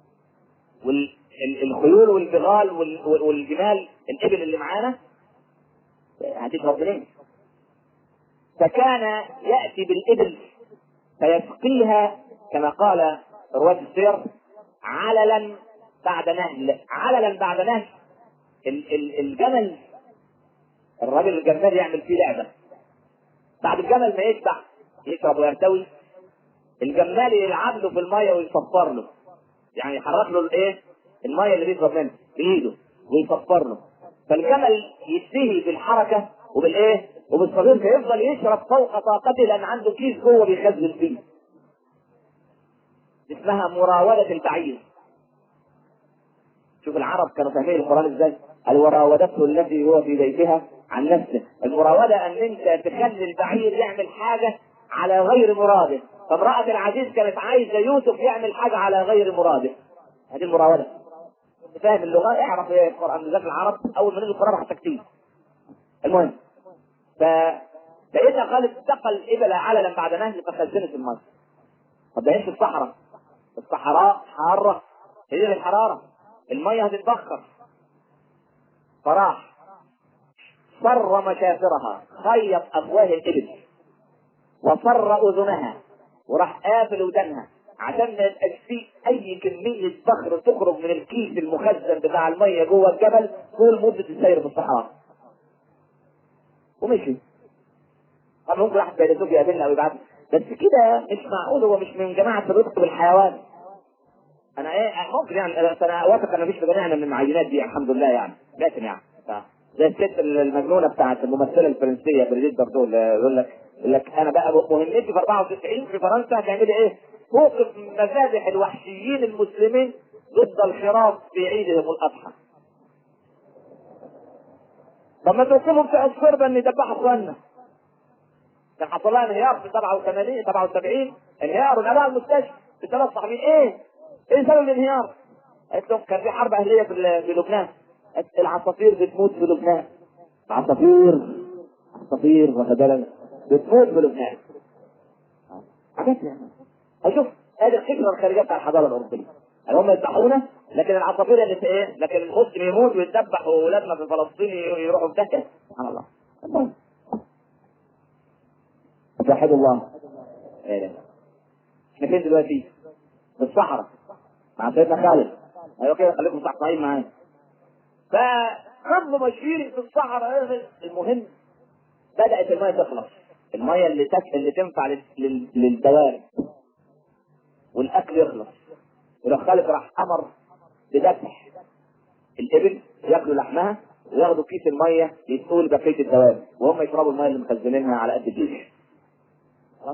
والخيول والبغال والجمال الابل اللي معانا هتشرب منين؟ فكان ياتي بالابل فيسقيها كما قال رواه السير عللا بعد نهل، عللا بعد نهل. الجمل الراجل الجمال يعمل فيه لعبه، بعد الجمل ما يشبع يشرب ويرتوي، الجمال يلعب له في الميه ويصفر له، يعني يحرك له الايه؟ الميه اللي بيشرب منها بايده ويصفر له، فالجمل يشتهي بالحركه وبالايه؟ وبالصغير، فيفضل يشرب فوق طاقته لان عنده كيس جوه بيخزن فيه، اسمها مراودة البعير. شوف العرب كانوا فاهمين القرآن ازاي؟ قال وراودته التي هو في بيتها عن نفسه. المراودة ان انت تخلي البعير يعمل حاجة على غير مراده، فامرأة العزيز كانت عايزة يوسف يعمل حاجة على غير مراده، هذه المراودة. فاهم اللغة؟ اعرف ايه القرآن بالذات العرب اول ما نزل القرآن حتى كتير. المهم فسيدنا خالد سقى الإبل عللا بعد نهل فخزنت الماء. طب ده في الصحراء، الصحراء حارة هي الحرارة، المية هتتبخر. فراح صر مشافرها، خيط افواه الابل وصر اذنها، وراح قافل ودنها عشان ما يبقاش فيه اي كمية بخر تخرج من الكيس المخزن بتاع المية جوه الجبل طول مدة السير في الصحراء. ومشي. طبعا ممكن واحد فيلسوف يقابلنا او يبعت، بس كده مش معقول، هو مش من جماعة الرفق بالحيوان. انا ممكن يعني انا واثق ان مفيش مجانين من المعينات دي الحمد لله يعني، لكن يعني زي الست المجنونه بتاعت الممثله الفرنسيه بريجيت باردو اللي يقول لك انا بقى مهمتي في 94 في فرنسا هتعملي ايه؟ توقف مذابح الوحشيين المسلمين ضد الخراف في عيدهم الاضحى. طب ما توقفوا بتوع الشرطه ان يدبحوا اخواننا. كان حصل لها انهيار في 77 انهيار ونقلها المستشفى بثلاث صحفيين. ايه سبب الانهيار؟ قالت لهم كان في حرب اهليه في لبنان، العصافير بتموت في لبنان، عصافير واخد بالك بتموت في لبنان. حاجات يعني اشوف هذه الفكره الخارجيه بتاع الحضاره الاوروبيه، يعني هم يذبحونا لكن العصافير اللي في ايه؟ لكن المسلم يموت ويتذبح واولادنا في فلسطين يروحوا في داهيه. سبحان الله. توحدوا الله. ايه احنا فين دلوقتي؟ في الصحراء مع سيدنا خالد. ايوه كده، خليكم صحصحين معايا. ففضلوا ماشيين في الصحراء. المهم بدأت المية تخلص، المية اللي تنفع للدواب والأكل يخلص. وراح خالد راح أمر بذبح الإبل ياكلوا لحمها وياخدوا كيس المية يسقوا بقية الدواب وهم يشربوا المية اللي مخزنينها على قد الجيش. خلاص.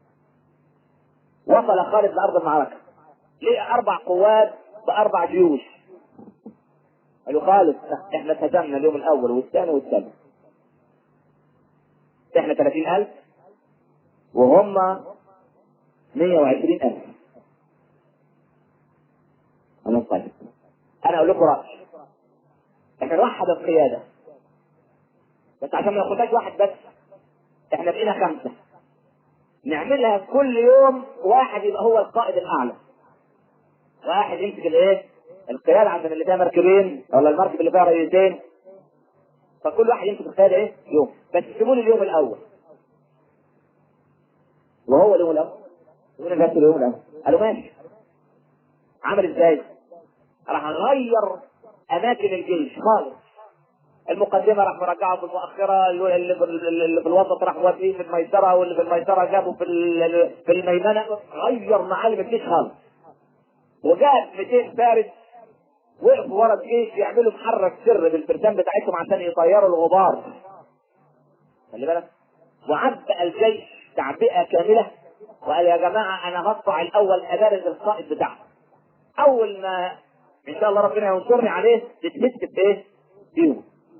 وصل خالد لأرض المعركة، لقى 4 قوات ب4 جيوش. قالوا خالد احنا اتهزمنا اليوم الأول والثاني والثالث، احنا 30,000 وهم 120,000. أنا طيب، أنا أقول لكم رأي، احنا نوحد القيادة بس عشان ما ياخدهاش واحد بس، احنا بقينا 5 نعملها كل يوم. واحد يبقى هو القائد الأعلى، واحد يمسك الايه؟ القيادة، عشان اللي فيها مركبين ولا المركب اللي فيها رئيسين، فكل واحد يمسك القيادة ايه؟ يوم. بس سيبوني اليوم الأول. وهو اليوم الأول يقول لك اليوم الأول. قالوا ماشي. عمل ازاي؟ راح غير أماكن الجيش خالص. المقدمة راح مرجعه في المؤخرة، اللي في الوسط راح موديه في الميسرة، واللي في الميسرة جابه في الميمنة. غير معالم الجيش خالص. وجاب 200 فارس وقفوا ورا الجيش يعملوا محرك سر بالفرسان بتاعتهم عشان يطيروا الغبار. خلي بالك. وعبأ الجيش تعبئة كاملة وقال يا جماعة أنا هطلع الأول أبارز القائد بتاعهم. أول ما إن شاء الله ربنا ينصرني عليه تتمسك بإيه؟ فيهم.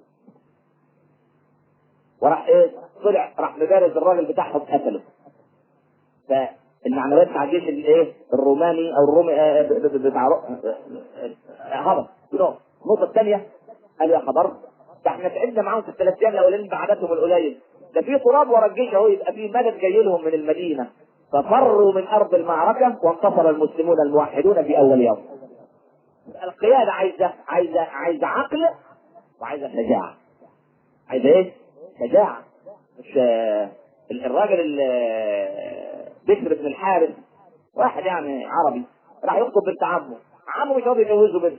وراح إيه؟ طلع راح مبارز الراجل بتاعهم قتله. فالمعنويات بتاع الجيش الإيه؟ الروماني أو الرومي بتاع هبط بنقطة. النقطة الثانية قال يا خبر ده احنا تعبنا معاهم في ال3 أيام الأولانيين بعددهم القليل، ده في تراب ورا الجيش اهو، يبقى في مدد جاي لهم من المدينة. ففروا من أرض المعركة وانتصر المسلمون الموحدون في أول يوم. القيادة عايزة عقل وعايزة شجاعة. عايزة ايه؟ شجاعة. مش الراجل بشر بن الحارث واحد يعني عربي راح يخطب بنت عمه مش راضي يجوزه بنت،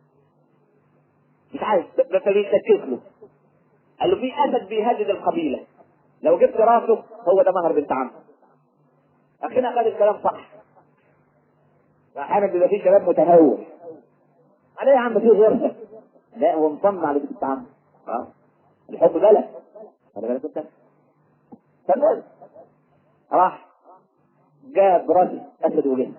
مش عايز، فبيتكف له. قال له في اسد بيهدد القبيله، لو جبت راسه هو ده مهر بنت عمه. اخينا خد الكلام صح. احيانا بيبقى في شباب متهور، انا يا عم في غيرها، لا هو مصمم على بنت عمه. الحب بلد، خلي بالك انت. فالمهم راح جاب راس اسد وجه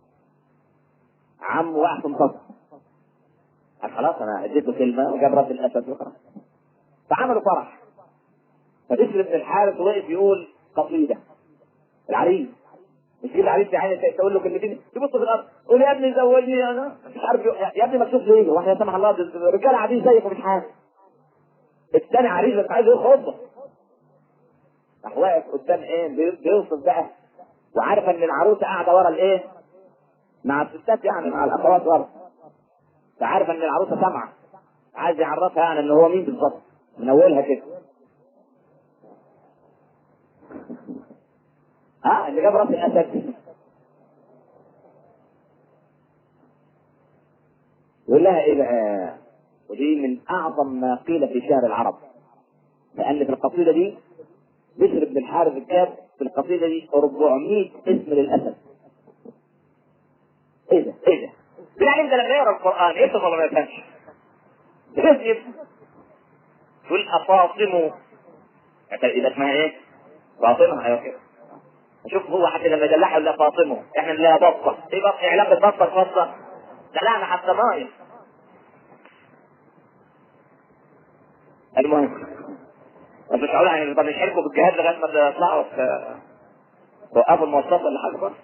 عمه وقع في مصر. قال خلاص انا اديته كلمه وجاب راس الاسد وخلاص. فعملوا فرح. فبشر بن الحارث وقف يقول قصيده. العريس مش كده العريس يعني تقول له كلمتين تبص في الارض قول يا ابني زوجني انا مش عارف يا ابني مكشوف ليه واحد سمح الله الرجاله قاعدين زيك ومش حاجه. الثاني عريس بس عايز يقول خطبه. راح واقف قدام ايه بيوصف بقى، وعارف ان العروسه قاعده ورا الايه مع الستات يعني مع الاخوات ورا، فعارف ان العروسه سامعه، عايز يعرفها يعني ان هو مين بالظبط من اولها كده. اللي جاب راس الاسد يقول لها ايه بقى، ودي من اعظم ما قيل في شعر العرب، لان في القصيده دي بشر بن الحارث جاب في القصيده دي 400 اسم للاسد. ايه ده يعني انت لما يقرا القران يفهم ولا ما يفهمش؟ يفهم. تقول افاطمه اذا اسمها ايه؟ فاطمه. ايوه كده. شوف هو حتى لما دلعها ولا فاطمه احنا نلاقيها بطه. ايه بطه؟ اعلام بطه دلعنا حتى مايل. المهم بس مش هقول يعني طب يشاركوا بالجهاد لغايه ما يطلعوا توقفوا المواصلات ولا حاجه بس.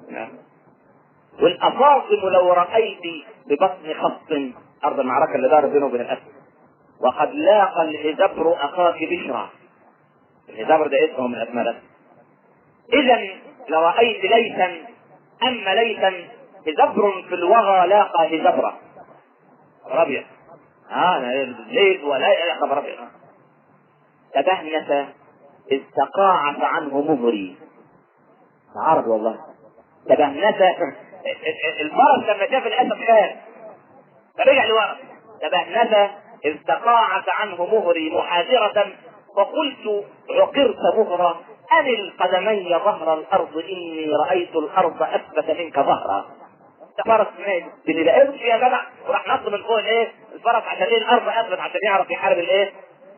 والافاطم لو رايت ببطن خط ارض المعركه اللي دارت بينه وبين الاسد وقد لاقى الهزبر اخاك بشرى. الهزبر ده اسمه من اسماء الاسد. اذا لرايت ليثا اما ليثا هزبر في الوغى لاقى هزبرة ربيع زيد ولا يا خبر ربيع. تبهنس إذ تقاعس عنه مهري. عرض والله. تبهنس الفرس لما شاف الاسد خاف فرجع لورا. تبهنس إذ تقاعس عنه مهري محاذرة فقلت عقرت مهرا أمل قدمي ظهر الأرض إني رأيت الأرض أثبت منك ظهرا. فرس اللي لقيته يا جدع وراح نط من فوق الايه الفرس عشان ايه الأرض أثبت عشان يعرف يحارب الايه.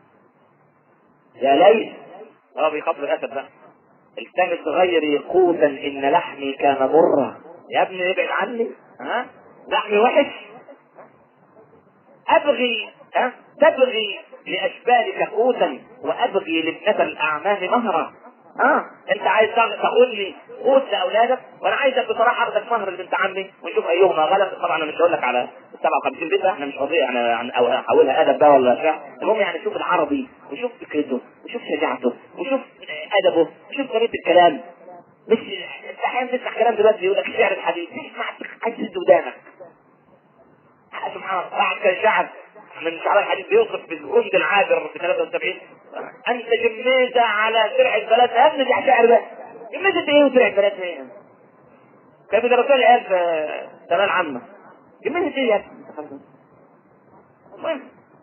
يا ليل هو بيخاطب الأسد بقى. التمس غيري قوتا إن لحمي كان مرا. يا ابني ابعد عني لحمي وحش. أبغي تبغي لأشبالك قوتا وأبغي لابنة الأعمال مهرا. انت عايز تقول لي قوت لاولادك وانا عايزك بصراحه اخدك مهر لبنت عمي ونشوف ايهما غلط. طبعا انا مش هقول لك على 57 بيت احنا مش قضيه يعني او احولها ادب ده ولا شيء. المهم يعني شوف العربي وشوف فكرته وشوف شجاعته وشوف ادبه وشوف طريقه الكلام. مش انت احيانا تسمع كلام دلوقتي يقول لك الشعر الحديث تسمع عايز تسد ودانك. سبحان الله بعد كان شعر من شعر الحديث بيوصف بالجند العابر في 73 انت جميزه على درع البلد. ابن دي شعر ده جميزه ايه ودرع البلد ايه؟ كان بيدرسوا لي ايه في ثانويه العامه جميزه ايه يا ابني؟ المهم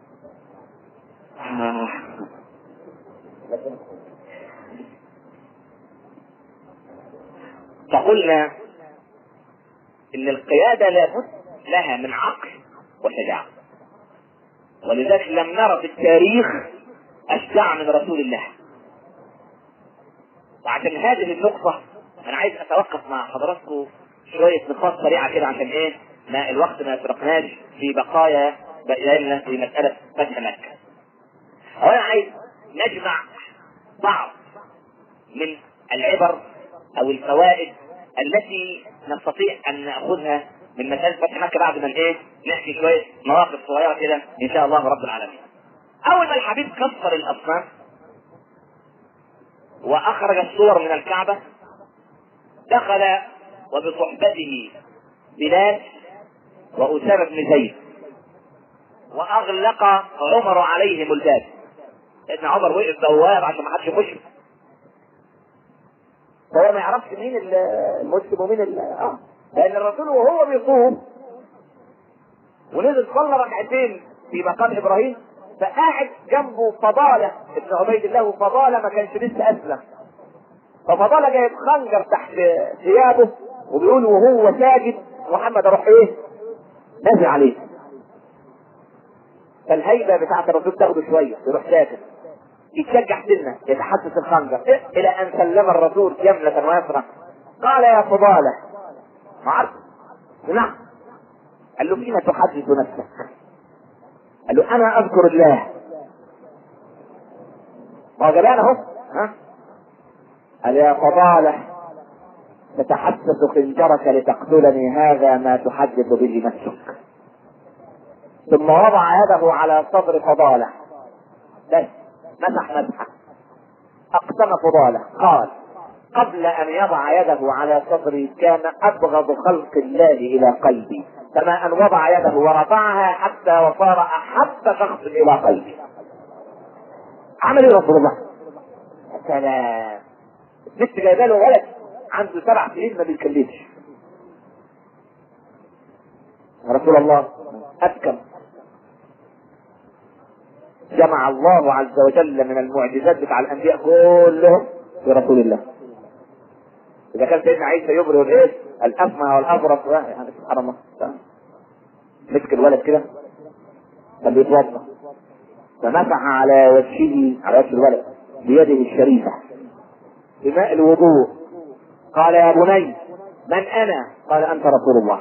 فقلنا ان القياده لابد لها من عقل وشجاعه ولذلك لم نرى في التاريخ اشجع من رسول الله. وعشان هذه النقطة انا عايز اتوقف مع حضراتكم شوية نقاط سريعة كده عشان ايه ما الوقت ما يسرقناش في بقايا بقينا في مسألة فتح مكة. وانا عايز نجمع بعض من العبر او الفوائد التي نستطيع ان ناخذها من مسألة فتح مكة بعد ما ايه نحكي شوية مواقف صغيرة كده ان شاء الله رب العالمين. اول ما الحبيب كسر الاصنام واخرج الصور من الكعبة دخل وبصحبته بلال وأسامة بن زيد واغلق عمر عليهم الباب. ان عمر وقف بواب عشان ما حدش يخش فهو ما يعرفش مين المسلم ومين لان الرسول وهو بيصوم ونزل صلى ركعتين في مقام ابراهيم فقاعد جنبه فضالة ابن عبيد الله وفضالة ما كانش لسه اسلم. ففضالة جايب خنجر تحت ثيابه وبيقول وهو ساجد محمد اروح ايه نازل عليه. فالهيبة بتاعت الرسول تاخده شوية يروح ساكت يتشجع سنة يتحسس الخنجر الى ان سلم الرسول يمنة ويسرى. قال يا فضالة ما عرف نعم. قال له فيما تحدث نفسك؟ قال له انا اذكر الله. ما هو جبان اهو قال يا فضالة تتحسس خنجرك لتقتلني هذا ما تحدث به نفسك. ثم وضع يده على صدر فضالة بس مسحه اقسم فضالة قال قبل ان يضع يده على صدري كان ابغض خلق الله الى قلبي كما ان وضع يده ورفعها حتى وصار احب شخص الى قلبي. عمل ايه رسول الله؟ سلام. الست جايبه له ولد عنده 7 سنين ما بيتكلمش. رسول الله ابكم. جمع الله عز وجل من المعجزات بتاع الانبياء كلهم في رسول الله. اذا كان سيدنا عيسى يبرئ الايه الاسمى والابرص يعني سبحان الله مسك الولد كده كان بيتوضا فمسح على وجهه على وجه الولد بيده الشريفه بماء الوضوء. قال يا بني من انا؟ قال انت رسول الله.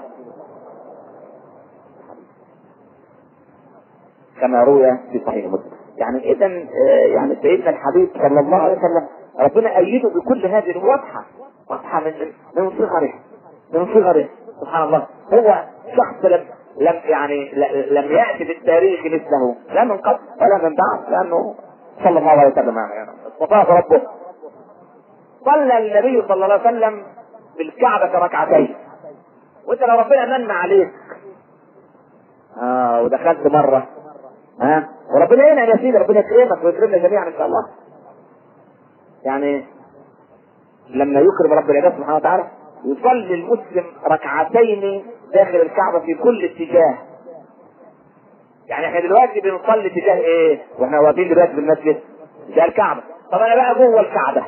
كما روي في صحيح مسلم. يعني اذا يعني سيدنا الحبيب صلى الله عليه وسلم ربنا ايده بكل هذه الواضحه من صغره سبحان الله. هو شخص لم ياتي في التاريخ مثله لا من قبل ولا من بعد لانه صلى الله عليه وسلم يعني اصطفاه ربه. صلى النبي صلى الله عليه وسلم بالكعبه ركعتين وانت لو ربنا من عليك ودخلت مره وربنا ينعم يا سيدي، ربنا يكرمك ويكرمنا جميعا ان شاء الله. يعني لما يكرم رب العباد سبحانه وتعالى يصلي المسلم ركعتين داخل الكعبه في كل اتجاه. يعني احنا دلوقتي بنصلي اتجاه ايه واحنا واقفين دلوقتي في المسجد؟ اتجاه الكعبه. طب انا بقى جوه الكعبه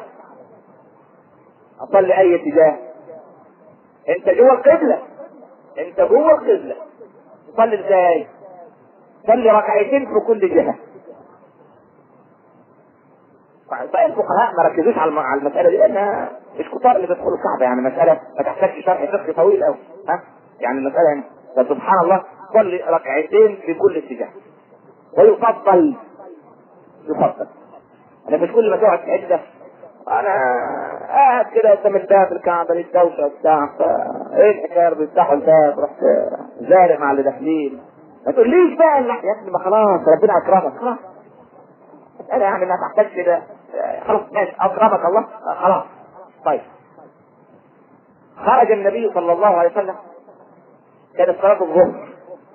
اصلي اي اتجاه؟ انت جوه القبله، انت جوه القبله تصلي ازاي؟ صلي ركعتين في كل جهه. بقى الفقهاء ما ركزوش على المساله دي لانها مش كتار اللي بيدخلوا الكعبه، يعني مساله ما تحتاجش شرح فقهي طويل قوي. يعني المساله يعني فسبحان الله صلي ركعتين في كل اتجاه. ويفضل انا مش كل ما تقعد في حته انا قاعد كده قدام الباب الكعبه للدوشه وبتاع ايه الحكايه بيفتحوا الباب رحت زارع مع اللي داخلين. ما تقوليش بقى يا ابني ما خلاص ربنا اكرمك خلاص. انا يعني ما تحتاجش كده خلاص ماشي اكرمك الله خلاص. طيب خرج النبي صلى الله عليه وسلم كانت صلاه الظهر.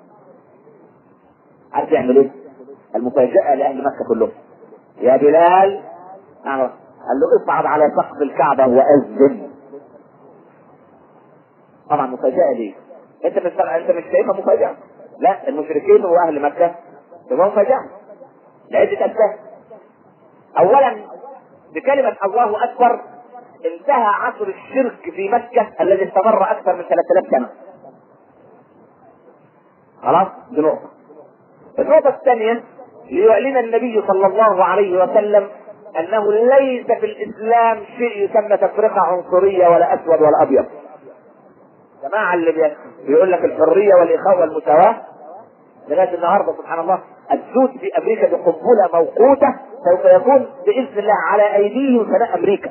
عارف يعمل ايه؟ المفاجاه لاهل مكه كلهم. يا بلال قال له اصعد على سقف الكعبه واذن. طبعا مفاجاه ليه؟ انت مش شايفها مفاجاه؟ لا المشركين واهل مكه ده مفاجاه لعده اسباب. اولا بكلمه الله اكبر انتهى عصر الشرك في مكه الذي استمر اكثر من 3000 سنه. خلاص دي نقطه. النقطه الثانيه ليعلن النبي صلى الله عليه وسلم انه ليس في الاسلام شيء يسمى تفرقه عنصريه ولا اسود ولا ابيض. جماعه اللي بيقول لك الحريه والاخاء والمساواه لغايه النهارده سبحان الله السود في امريكا بقنبله موقوته سوف يكون باذن الله على ايديهم سناء امريكا.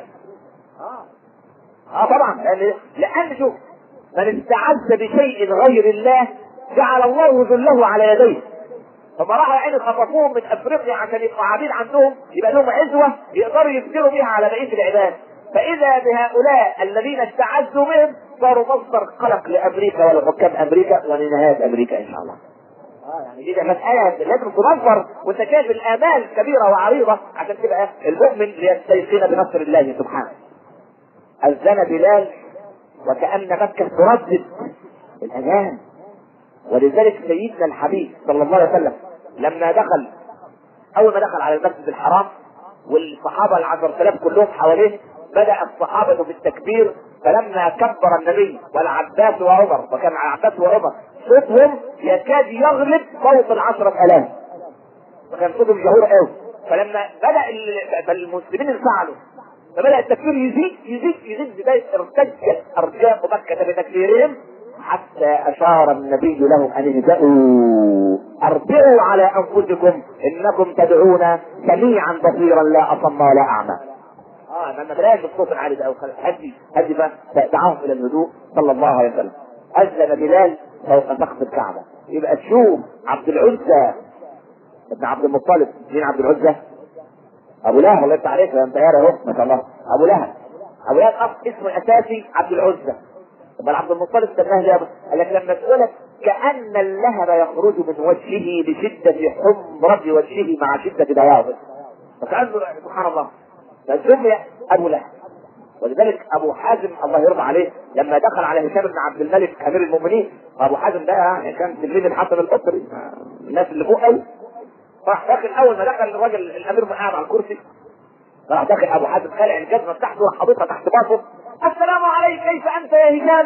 طبعا لان شوف من استعز بشيء غير الله جعل الله ذله على يديه. فما راحوا يعني خطفوهم من افريقيا عشان يبقوا قاعدين عندهم يبقى لهم عزوه يقدروا يفتروا بها على بقيه العباد. فاذا بهؤلاء الذين استعزوا بهم صاروا مصدر قلق لامريكا ولحكام امريكا ولنهايه امريكا ان شاء الله. يعني دي مساله لازم تنظر وانت شايف الامال كبيره وعريضه عشان تبقى المؤمن ليستيقن بنصر الله سبحانه. اذن بلال وكأن مكة تردد الاذان. ولذلك سيدنا الحبيب صلى الله عليه وسلم لما دخل اول ما دخل على المسجد الحرام والصحابه ال10,000 كلهم حواليه بدأ الصحابة بالتكبير. فلما كبر النبي والعباس وعمر وكان العباس وعمر صوتهم يكاد يغلب صوت 10,000 وكان صوتهم جهور قوي. فلما بدأ المسلمين انفعلوا فبدأ التكبير يزيد بداية ارتجت ارجاء مكة بتكبيرهم حتى اشار النبي لهم ان اهدأوا اربعوا على انفسكم انكم تدعون سميعا بصيرا لا اصم ولا اعمى. لما بلاش الصوت العالي ده او هدي فدعاهم الى الهدوء صلى الله عليه وسلم. اذن بلال فوق سقف الكعبه. يبقى تشوف عبد العزى ابن عبد المطلب. مين عبد العزى؟ ابو لهب. الله يفتح عليك يا انت يا اهو ما شاء الله. ابو لهب اسمه الاساسي عبد العزى. بل عبد المطلب سماه ليه؟ قال لك لما تقولك كأن اللهب يخرج من وجهه لشدة حمرة وجهه مع شدة بياضه فكأنه سبحان الله فسمي ابو لهب. ولذلك ابو حازم الله يرضى عليه لما دخل على هشام بن عبد الملك امير المؤمنين. ابو حازم ده يعني كان تلميذ الحسن القطري الناس اللي فوق قوي. راح داخل اول ما دخل الراجل الامير قاعد على الكرسي راح داخل ابو حازم خلع الجزمه بتاعته وراح حاططها تحت باطه. السلام عليك كيف انت يا هشام؟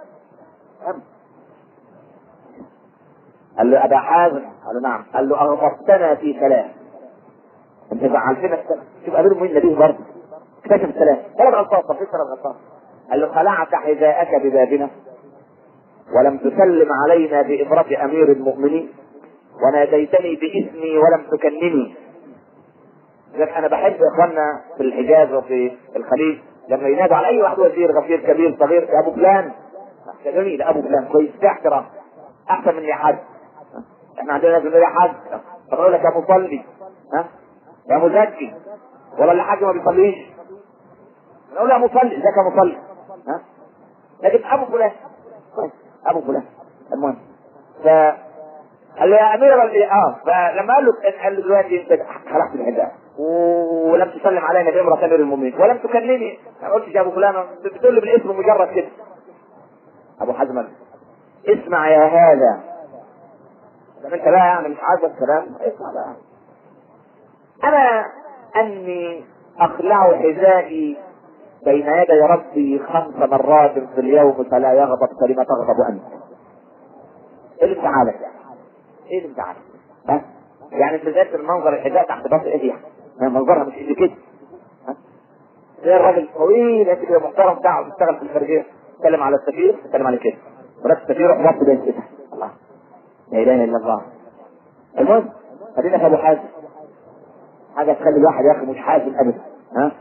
قال له ابا حازم. قال له نعم. قال له اغضبتنا في كلام انت زعلتنا السلام. شوف امير المؤمنين نبيه برضه اكتشف السلام 3 غلطات. طب في 3 غلطات. قال له خلعت حذاءك ببابنا ولم تسلم علينا بإمرة امير المؤمنين وناديتني باسمي ولم تكلمني. انا بحب اخواننا في الحجاز وفي الخليج لما ينادوا على اي واحد وزير غفير كبير صغير يا ابو فلان. جميل ابو فلان كويس في احترام احسن من يا حاج. احنا عندنا ناس يا حاج فقالوا لك يا مصلي يا مزكي ولا اللي حاج ما بيصليش نقول له يا مصلي ازيك يا مصلي لكن ابو فلان ابو فلان. المهم قال له يا امير فلما قال له دلوقتي انت خلعت الحجاب ولم تسلم علينا بامرأة امير المؤمنين ولم تكلمني، ما قلتش يا ابو فلان، بتقول لي بالاسم مجرد كده. ابو حزم اسمع يا هذا، انت بقى يعني مش عاجبك الكلام، اسمع بقى. انا اني اخلع حذائي بين يدي ربي 5 مرات في اليوم فلا يغضب فلما تغضب انت؟ ايه اللي انت يعني؟ ايه اللي انت عارف؟ ها؟ يعني انت ذات المنظر الحذاء تحت بطء ايه يعني؟ منظرها مش قد كده. زي الراجل طويل انت كده محترم بتاعه بيشتغل في الخارجيه، تتكلم على السفير تتكلم على كده، ولكن السفير يروح وقت ده كده. الله لا اله الا الله. المهم خلينا في ابو حازم، حاجه تخلي الواحد يا اخي مش حازم ابدا. ها؟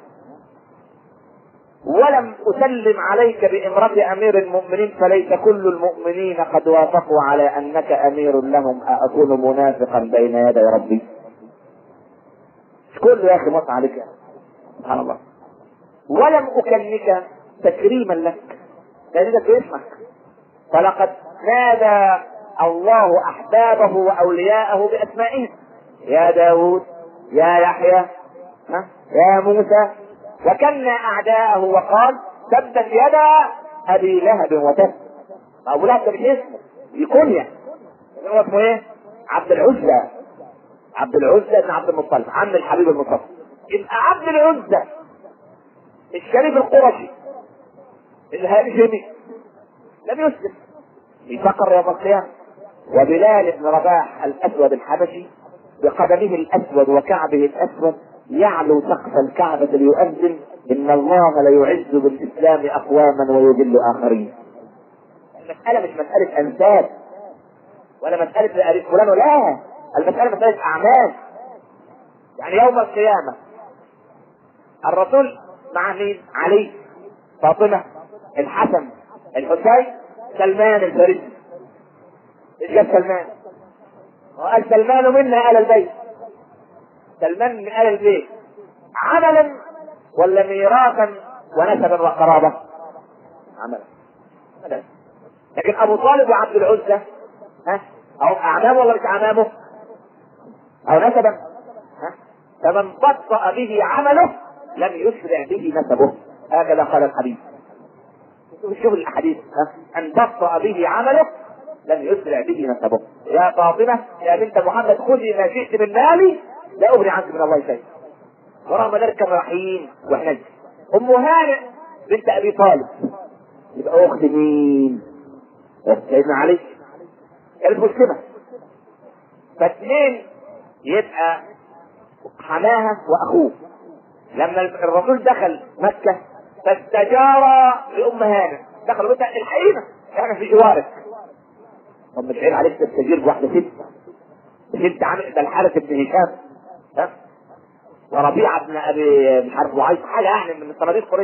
ولم اسلم عليك بامرة امير المؤمنين فليس كل المؤمنين قد وافقوا على انك امير لهم، اكون منافقا بين يدي ربي؟ مش كله يا اخي مط عليك، سبحان الله. ولم اكلمك تكريما لك لانك باسمك، فلقد نادى الله احبابه واولياءه باسمائهم، يا داود يا يحيى يا موسى، وكنا اعداءه وقال تبت يدا ابي لهب وتب. ابو لهب ده مش اسمه، دي كنية. هو اسمه ايه؟ عبد العزى. عبد العزى بن عبد المطلب عم الحبيب المصطفى. يبقى عبد العزى الشريف القرشي الهاشمي لم يسلم، يفكر يوم القيامة. وبلال بن رباح الاسود الحبشي بقدمه الاسود وكعبه الاسود يعلو سقف الكعبة ليؤذن ان الله ليعز بالاسلام اقواما ويذل اخرين. المسألة مش مسألة انساب ولا مسألة فلان، لا، المسألة مسألة اعمال. يعني يوم القيامة الرسول مع مين؟ علي، فاطمة، الحسن، الحسين، سلمان الفارسي. ايش جاب سلمان؟ وقال سلمان منا آل البيت. سلمان من آل البيت عملا ولا ميراثا ونسبا وقرابة؟ عملا. لكن ابو طالب وعبد العزى او اعمامه ولا مش اعمامه؟ او نسبا. فمن بطأ به عمله لم يسرع به نسبه، هكذا قال الحديث. شوف الحديث، ان بطأ به عمله لم يسرع به نسبه. يا فاطمة يا بنت محمد خذي ما شئت من مالي لا اغني عنك من الله شيء. ورغم ذلك كانوا رحيم وحنين. ام هانئ بنت ابي طالب يبقى اخت مين؟ سيدنا علي. كانت مسلمة، فاثنين يبقى حماها واخوه. لما الرسول دخل مكة فاستجار لام هانئ، دخلوا بيتها الحقيقة احنا في جوارك. طب مش عيب عليك تستجير بواحدة ست عامل ده الحارث بن هشام وربيعة بن ابي مش عارف وعايز حاجة يعني من صناديق قريش.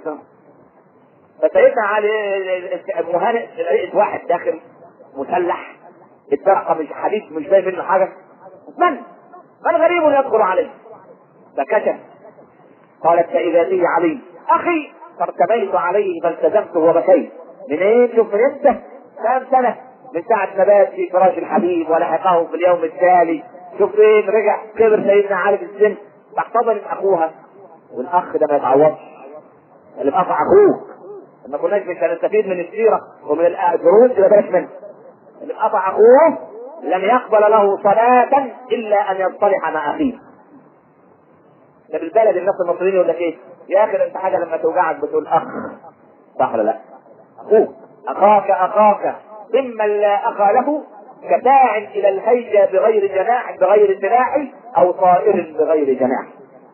فسيدنا علي ام هانئ لقيت واحد داخل مسلح الدرقة مش حديث مش باين منه حاجة، من غريب يدخل عليه؟ فكشف قالت فإذا به علي أخي، فارتبيت عليه فالتزمته وبكيت. منين؟ شوف من انت كام سنة من ساعة ما بات في فراش الحبيب ولحقه في اليوم التالي. شوف فين رجع كبر سيدنا علي في السن، فاحتضن اخوها. والاخ ده ما يتعوضش، اللي بقطع اخوه ما كناش مش هنستفيد من السيرة ومن الدروس اللي بلاش منها. اللي قطع اخوه لم يقبل له صلاة الا ان يصطلح مع اخيه. ده بالبلد الناس المصريين يقول لك ايه يا اخي انت حاجة لما توجعك بتقول اخ، صح ولا لا؟ اخوك اخاك ممن لا اخا له كداع الى الهيجة بغير جناح او طائر بغير جناح.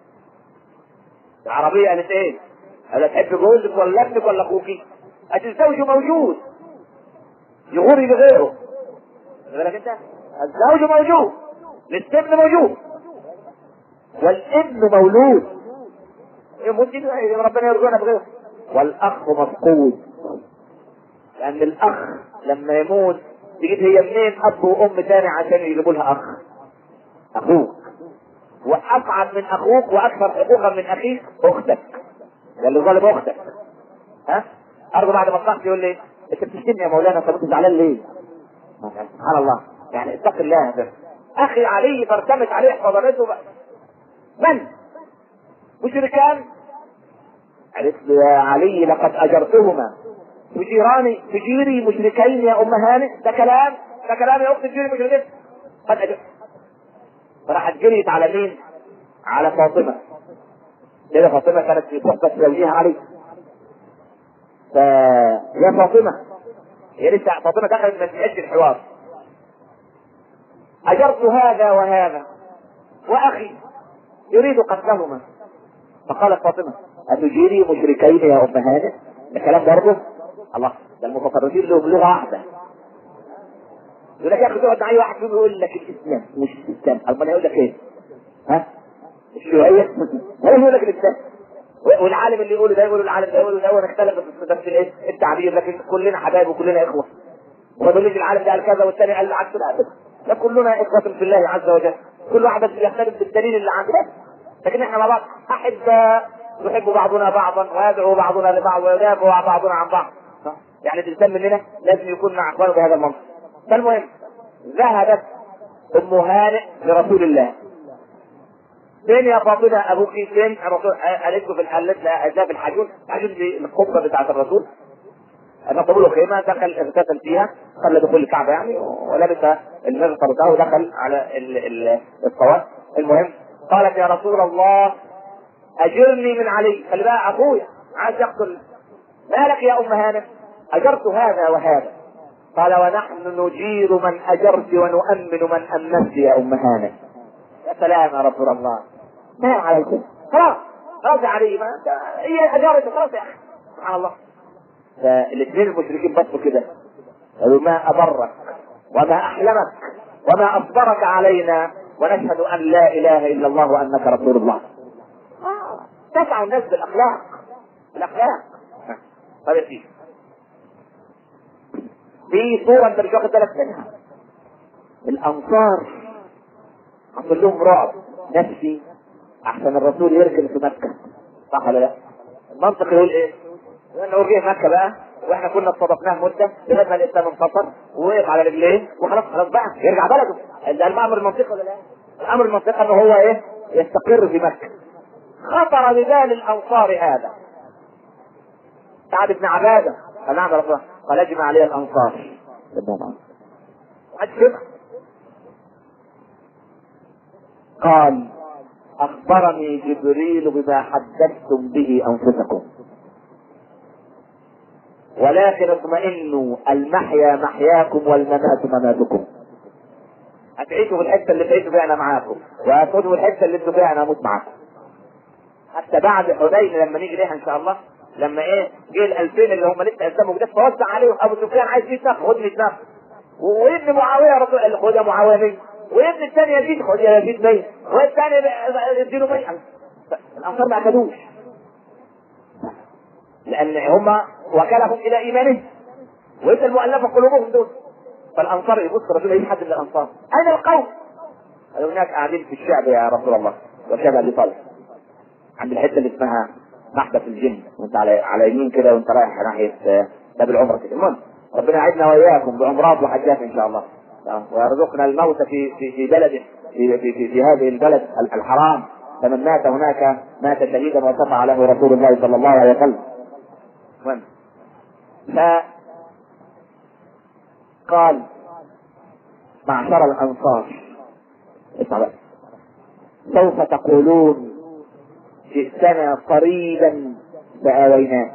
العربية قالت ايه؟ قالت تحب جوزك ولا ابنك ولا اخوكي؟ الزوج موجود يغوري بغيره. بالك انت الزوج موجود، الابن موجود، والابن مولود ممكن ربنا يرزقنا بغيره، والاخ مفقود. لان الاخ لما يموت تجيب هي منين اب وام تاني عشان يجيبوا لها اخ؟ اخوك. واصعب من اخوك واكثر حقوقا من اخيك اختك، ده اللي ظالم اختك. ارجو بعد ما طلعت يقول لي انت بتشتمني يا مولانا، طب انت زعلان ليه؟ سبحان الله، يعني اتق الله ده. اخي علي فارتمت عليه حضرته من؟ مشركان. قالت له يا علي لقد اجرتهما تجيري مشركين يا ام هانئ. ده كلام يا اخت، تجيري مشركين قد اجرت. فراحت جريت على مين؟ على فاطمه. كده فاطمه كانت في صحبه زوجها علي. يا فاطمه، هي لسه فاطمه دخلت من عد الحوار. اجرت هذا وهذا واخي يريد قتلهما. فقالت فاطمه اتجيري مشركين يا ام هانئ؟ ده كلام برضه. الله، ده المتطرفين لهم لغه واحده. يقول لك يا اخي تقعد مع اي واحد فيهم يقول لك الاسلام مش الاسلام، امال يقول لك ايه؟ ها؟ الشيوعيه؟ هو يقول لك الاسلام. والعالم اللي يقوله ده يقول العالم ده يقول ده، ونختلف بس الايه؟ التعبير، لكن كلنا حبايب وكلنا اخوه. وما تقوليش العالم ده قال كذا والثاني قال العكس، لا كلنا اخوه في الله عز وجل، كل واحد بس يختلف بالدليل اللي عنده، لكن احنا مع بعض احباء نحب بعضنا بعضا ويدعو بعضنا لبعض ويدافع بعضنا عن بعض. يعني الانسان مننا لازم يكون مع اخوانه بهذا المنطق. فالمهم ذهبت ام هانئ لرسول الله. فين يا فاطمه ابوك؟ فين الرسول؟ قالت له في الحلت في الحجون دي القبه بتاعت الرسول. نصبوا له خيمه، دخل اغتسل فيها قبل دخول الكعبه يعني، ولبس المغفر بتاعه ودخل على الطواف. المهم قالت يا رسول الله اجرني من علي. خلي بقى اخويا عايز يقتل. مالك يا ام هانئ؟ اجرت هذا وهذا. قال ونحن نجير من اجرت ونؤمن من امنت يا ام هانئ. يا سلام يا رسول الله، ما عليكم خلاص يا علي، ما هي اجرت خلاص يا اخي. سبحان الله. فالاثنين المشركين بصوا كده قالوا ما ابرك وما احلمك وما اصبرك علينا، ونشهد ان لا اله الا الله وانك رسول الله. تسعى الناس بالاخلاق. طيب يا سيدي، في صورة انت مش واخد بالك منها. الانصار حصل لهم رعب نفسي احسن الرسول يركن في مكة، صح ولا لا؟ المنطق يقول ايه؟ لانه جه مكة بقى واحنا كنا استضفناه مدة لغاية ما الاسلام انتصر ووقف على رجليه وخلاص بقى يرجع بلده. ده الامر المنطقي ولا لا؟ الامر المنطقي انه هو ايه؟ يستقر في مكة. خطر ببال الانصار هذا. سعد بن عبادة قال نعم يا رسول الله، قال اجمع علي الانصار. قال اخبرني جبريل بما حدثتم به انفسكم، ولكن اطمئنوا المحيا محياكم والممات مماتكم. هتعيشوا في الحته اللي تعيشوا فيها انا معاكم، وهتموتوا في الحته اللي انتوا فيها انا اموت معاكم. حتى بعد حنين لما نيجي ليها ان شاء الله، لما جه ال2000 اللي هم لسه اسلموا جداد، فوزع عليهم ابو سفيان عايز 100 نفر، خد 100 نفر. وابن معاويه يا رسول الله خد يا معاويه 100، وابن الثاني يزيد خد يا يزيد 100، والثاني يديله 100. الانصار ما اخذوش لان هم وكلهم الى ايمانهم، وانت المؤلفه قلوبهم دول. فالانصار يبص الرسول ايه حد من الانصار؟ اين القوم؟ قالوا هناك قاعدين في الشعب يا رسول الله، والشعب اللي طالع عند الحته اللي اسمها محبس الجن، وانت على يمين كده وانت رايح ناحيه باب العمره كده. المهم ربنا يعيدنا واياكم بعمرات وحجات ان شاء الله، ويرزقنا الموت في بلده في هذه البلد الحرام. فمن مات هناك مات شهيدا وشفع له رسول الله صلى الله عليه وسلم. قال معشر الانصار سوف تقولون جئتنا قريبا فآويناك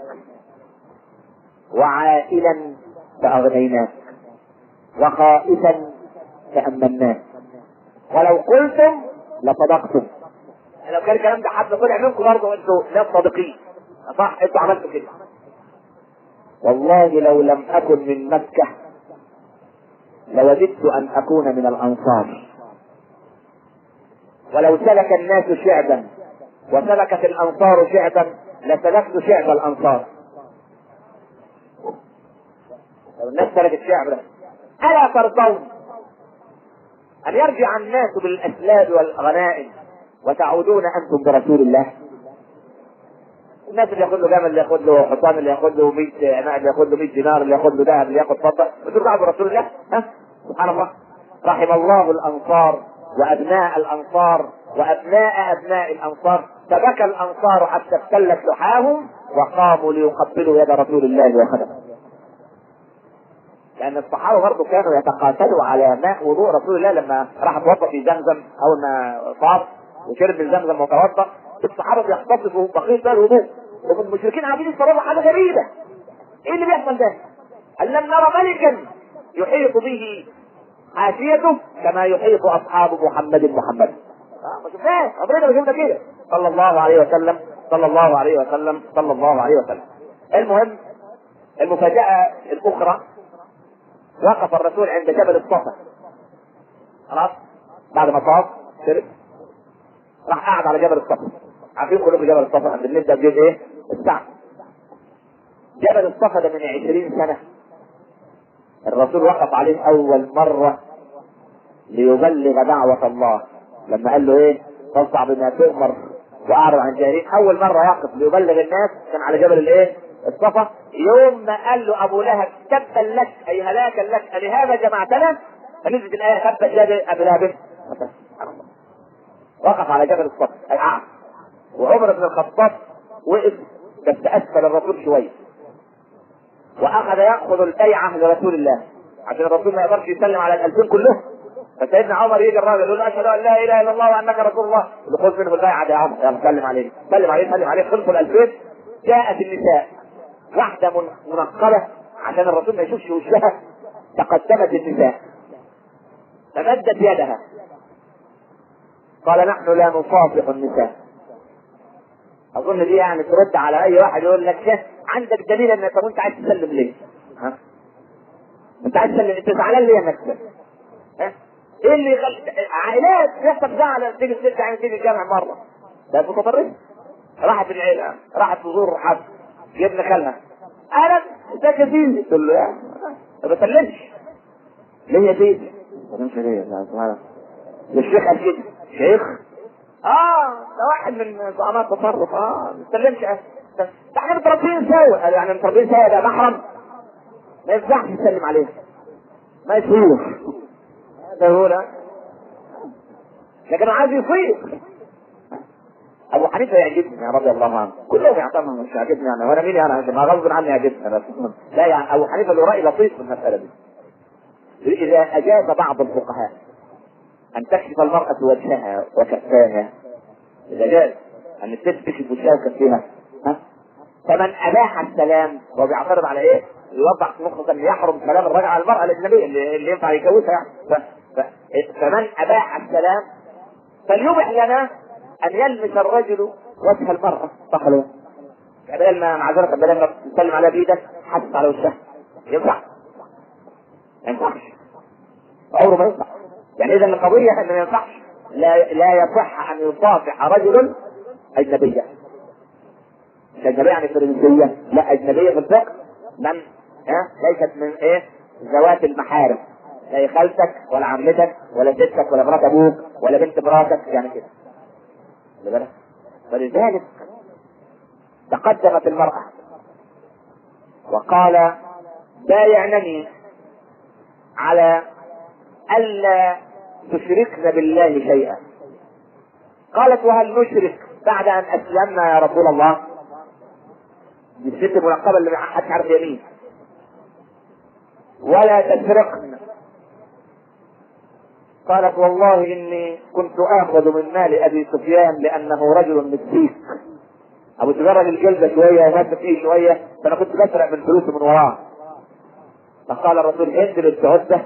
وعائلا فأغنيناك وخائفا فأمناك، ولو قلتم لصدقتم. لو كان الكلام ده حد طلع منكم برضه انتوا ناس صادقين، صح؟ انتوا عملتوا كده. والله لو لم أكن من مكة لوددت أن أكون من الأنصار، ولو سلك الناس شعبا وسلكت الأنصار شعبا لسلكت شعب الأنصار. لو الناس سلكت شعبا، ألا ترضون أن يرجع الناس بالأسلاب والغنائم وتعودون أنتم برسول الله؟ الناس اللي ياخد له جمل، اللي ياخد له حصان، اللي ياخد له 100 عناء، اللي ياخد له 100 دينار، اللي ياخد له ذهب، اللي ياخد فضه، بترجعوا برسول الله. سبحان الله. رحم الله الانصار وابناء الانصار وابناء ابناء الانصار، فبكى الانصار حتى ابتلت لحاهم وقاموا ليقبلوا يد رسول الله وخدمه. لان الصحابه برضه كانوا يتقاتلوا على ماء وضوء رسول الله. لما راح اتوضا في زمزم اول ما صاف وشرب من زمزم وتوضا، الصحابه بيختصفوا بقيه بقى الوضوء، والمشركين عاملين يتصرفوا حاجه غريبه. ايه اللي بيحصل ده؟ قال لم نرى ملكا يحيط به حاشيته كما يحيط اصحاب محمد ما شفناش، عمرنا ما شفنا كده، صلى الله عليه وسلم صلى الله عليه وسلم صلى الله عليه وسلم. المهم المفاجاه الاخرى، وقف الرسول عند جبل الصفا، خلاص بعد ما طاف شرب، راح قاعد على جبل الصفا. عارفين كلكم جبل الصفا عند بنبدا بجيب ايه؟ السعد. جبل الصفا ده من 20 سنه الرسول وقف عليه اول مره ليبلغ دعوه الله، لما قال له ايه؟ فاصدع بما تؤمر واعرض عن الجاهلين. اول مره يقف ليبلغ الناس كان على جبل الايه؟ الصفا. يوم ما قال له ابو لهب تبا لك اي هلاكا لك لهذا جمعتنا، فنزلت الايه تبا يد ابي لهب. وقف على جبل الصفا اي قعد. وعمر بن الخطاب وقف بس اسفل الرسول شويه، واخذ ياخذ البيعه لرسول الله عشان الرسول ما يقدرش يسلم على ال2000 كلهم. فسيدنا عمر يجي الراجل يقول له اشهد ان لا اله الا الله وانك رسول الله، يقول خذ منه البيعه يا عمر، يلا سلم عليه سلم عليه سلم عليه. خلصوا ال2000. جاءت النساء، واحده منقبه عشان الرسول ما يشوفش وشها، تقدمت النساء فمدت يدها، قال نحن لا نصافح النساء. اظن دي يعني ترد على اي واحد يقول لك عندك دليل انك انت عايز تسلم ليه؟ ها؟ انت عايز تسلم، انت زعلان ليه انك تسلم؟ ها؟ ايه اللي عائلات يحصل زعل تيجي الست يعني تيجي الجامع مره، ده متطرف. راحت العيله، راحت تزور حد ابن خالها، اهلا ازيك يا سيدي؟ تقول له يعني ما بسلمش ليه يا سيدي؟ ما بسلمش ليه يا سبحان الشيخ قال كده. شيخ؟ ده واحد من زعماء التصرف. ما بسلمش. ده احنا متربيين سوا. يعني متربيين سوا، ده محرم ما ينفعش يسلم عليه، ما يصير ده هو لا. لكن عايز يصير. ابو حنيفه يعجبني رضي الله عنه، كلهم يعتبروا مش يعجبني يعني، وانا مين انا ما غصب عني يعجبني انا. لا يعني ابو حنيفه له راي لطيف في المساله دي. اذا اجاز بعض الفقهاء ان تكشف المراه وجهها وكفاها، اذا جاز ان الست تكشف وجهها وكفاها، فمن اباح السلام هو بيعترض على ايه؟ يوضح نقطه ان يحرم كلام الرجل على المراه الاجنبيه اللي ينفع يجوزها يعني. فمن اباح السلام فليبح لنا ان يلمس الرجل وجه المراه، صح ولا لا؟ بدل ما معذره بدل ما تسلم عليها بايدك حاسس على وجهها، ينفع؟ ما ينفعش، عمره ما ينفع. يعني اذا القضيه ان ما ينفعش، لا يصح ان يصافح رجل اجنبيه. مش اجنبيه يعني فرنسيه، لا اجنبيه في الفقه من ليست من ايه؟ ذوات المحارم، لا خالتك ولا عمتك ولا ستك ولا مرات ابوك ولا بنت مراتك، يعني كده. فلذلك تقدمت المرأة وقال بايعنني على ألا تشركن بالله شيئا. قالت وهل نشرك بعد أن أسلمنا يا رسول الله؟ الست المنقبة اللي محدش عارف يمين. ولا تسرقن. قالت والله إني كنت آخذ من مال أبي سفيان لأنه رجل مسيك. أبو سفيان راجل جلده شوية وماسك فيه شوية، فأنا كنت بسرق من فلوسه من وراه. فقال الرسول هند بنت عتبة،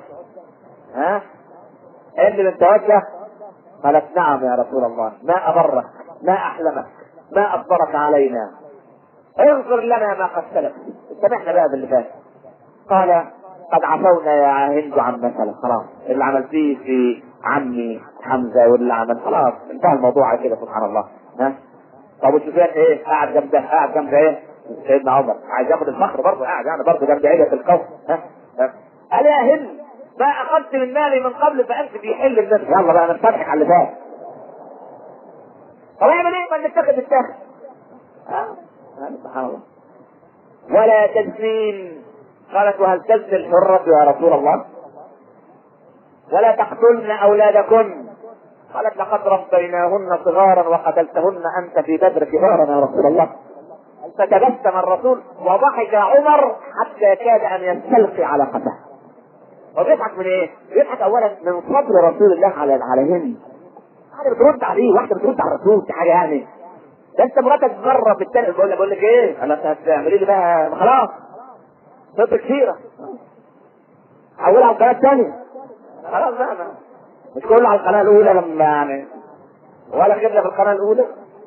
هند بنت عتبة؟ قالت نعم يا رسول الله، ما أبرك ما أحلمك ما أصبرك علينا، اغفر لنا ما قد سلف، سمحنا بقى باللي فات. قال قد عفونا يا هند عن مثلا، خلاص اللي عملتيه في عمي حمزة واللي عمل خلاص انتهى الموضوع كده، سبحان الله. طب وسفيان ايه؟ قاعد جنب ايه؟ سيدنا عمر عايز ياخد الفخر برضه، قاعد يعني برضه جنب عيلة القوم. قال يا هند ما اخذت من مالي من قبل فانت بيحل الناس، يلا بقى نفتح على اللي فات. طب يعمل ايه؟ ما نتخذ التاخد. سبحان الله. ولا تزنين. قالت وهل تزني الحرة يا رسول الله؟ ولا تقتلن أولادكن. قالت لقد ربيناهن صغارا وقتلتهن أنت في بدر كبارا يا رسول الله. فتبسم الرسول وضحك عمر حتى كاد أن يستلقي علاقته. وبيضحك من ايه؟ بيضحك اولا من صبر رسول الله على هند. يعني بترد عليه، واحده بترد على الرسول في حاجه يعني. ده انت مراتك مره في التاني بقول لك ايه؟ انا هتعملي لي بقى خلاص. صوت كثيره. حولها على القناه الثانيه. خلاص بقى مش كله على القناه الاولى لما يعني ولا كده في القناه الاولى.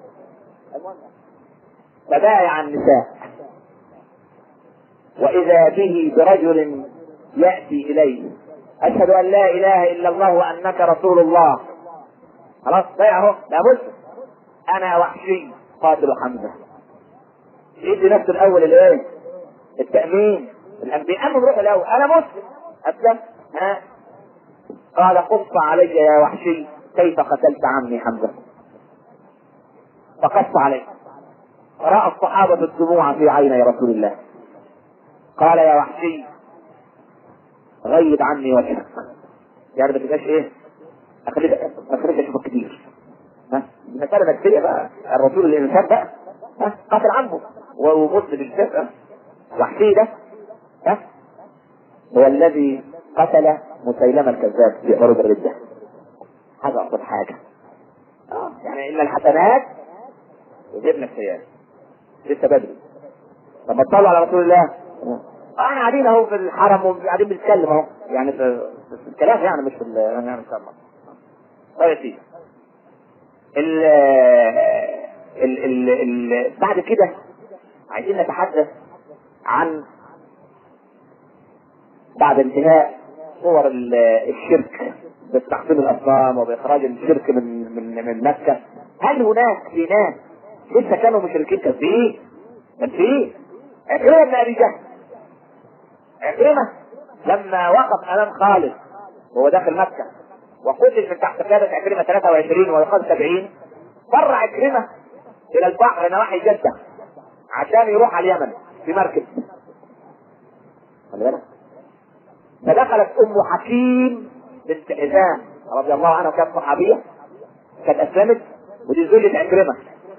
فبايع النساء. واذا به برجل يأتي إليه أشهد أن لا إله إلا الله وأنك رسول الله. خلاص بايعه لابد. أنا وحشي قاتل حمزة. يدي نفسه الأول الإيه؟ التأمين. الأنبياء أمن روح الأول. أنا مسلم أسلم. قال قص علي يا وحشي كيف قتلت عمي حمزة. فقص عليه. رأى الصحابة الدموع في عيني رسول الله. قال يا وحشي غيب عني وجهك. يعني ما تبقاش ايه؟ اخليك اشوفك كتير. المسألة نفسية بقى. الرسول الانسان بقى قتل عمه ومسلم الشافع. وحشي ده هو الذي قتل مسيلمة الكذاب في حروب الردة. حاجة أقصد حاجة. يعني إن الحسنات يجبن السيئات. لسه بدري. لما اطلعوا على رسول الله احنا قاعدين اهو في الحرم وقاعدين بنتكلم اهو يعني في الكلام يعني مش في يعني ان شاء الله. طيب يا سيدي بعد كده عايزين نتحدث عن بعد انتهاء صور الشرك باستحسين الاصنام وباخراج الشرك من مكة. هل هناك في ناس لسه كانوا مشركين؟ كان فيه عكرمة بن ابي جهل. عكرمة لما وقف امام خالد وهو داخل مكة وقتل من تحت قيادة عكرمة 23 ويقال 70، فر عكرمة الى البحر نواحي جدة عشان يروح على اليمن في مركب. فدخلت ام حكيم بنت حزام رضي الله عنها كانت صحابية، كانت اسلمت ودي زوجة عكرمة.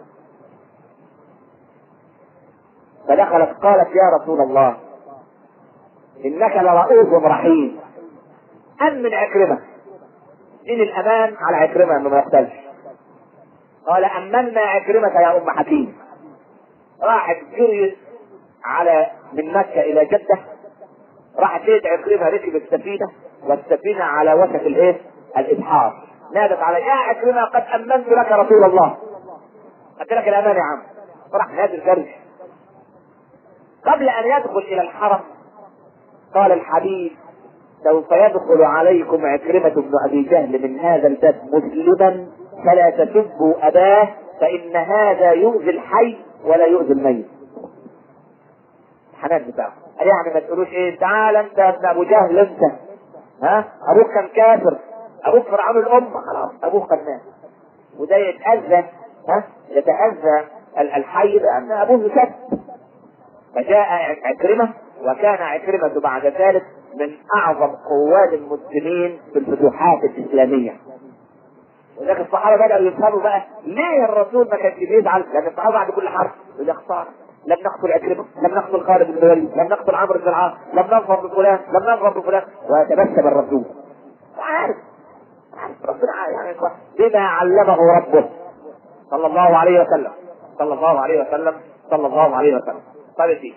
فدخلت قالت يا رسول الله انك لرؤوف رحيم. امن عكرمة. دين الامان على عكرمة انه ما يقتلش. قال امنا عكرمة يا ام حكيم. راحت جريت على من مكة الى جدة. راحت لقيت عكرمة ركب السفينة والسفينة على وسط الايه؟ الابحار. نادت على يا عكرمة قد امنت لك رسول الله. قلت لك الامان يا عم. راح نازل جري. قبل ان يدخل الى الحرم قال الحبيب سوف يدخل عليكم عكرمة بن ابي جهل من هذا الباب مسلما فلا تسبوا اباه فان هذا يؤذي الحي ولا يؤذي الميت. الحنان بتاعه يعني ما تقولوش ايه تعال انت يا ابن ابو جهل انت ابوك كان كافر ابوك فرعون الامه خلاص ابوك كان مات. وده يتاذى يتاذى الحي لان ابوه كافر. فجاء عكرمة وكان عكرمة بعد ذلك من اعظم قوات المسلمين في الفتوحات الاسلامية. ولكن الصحابة بدأوا يفهموا بقى ليه الرسول ما كانش بيزعل، لان الصحابة بعد كل حرب يقول يا خسارة لم نقتل عكرمة، لم نقتل خالد بن الوليد، لم نقتل عمرو بن العاص، لم نظفر بفلان، لم نظفر بفلان. ويتبسم الرسول عارف ربنا يعني بما علمه ربه صلى الله عليه وسلم صلى الله عليه وسلم صلى الله عليه وسلم. طيب فيه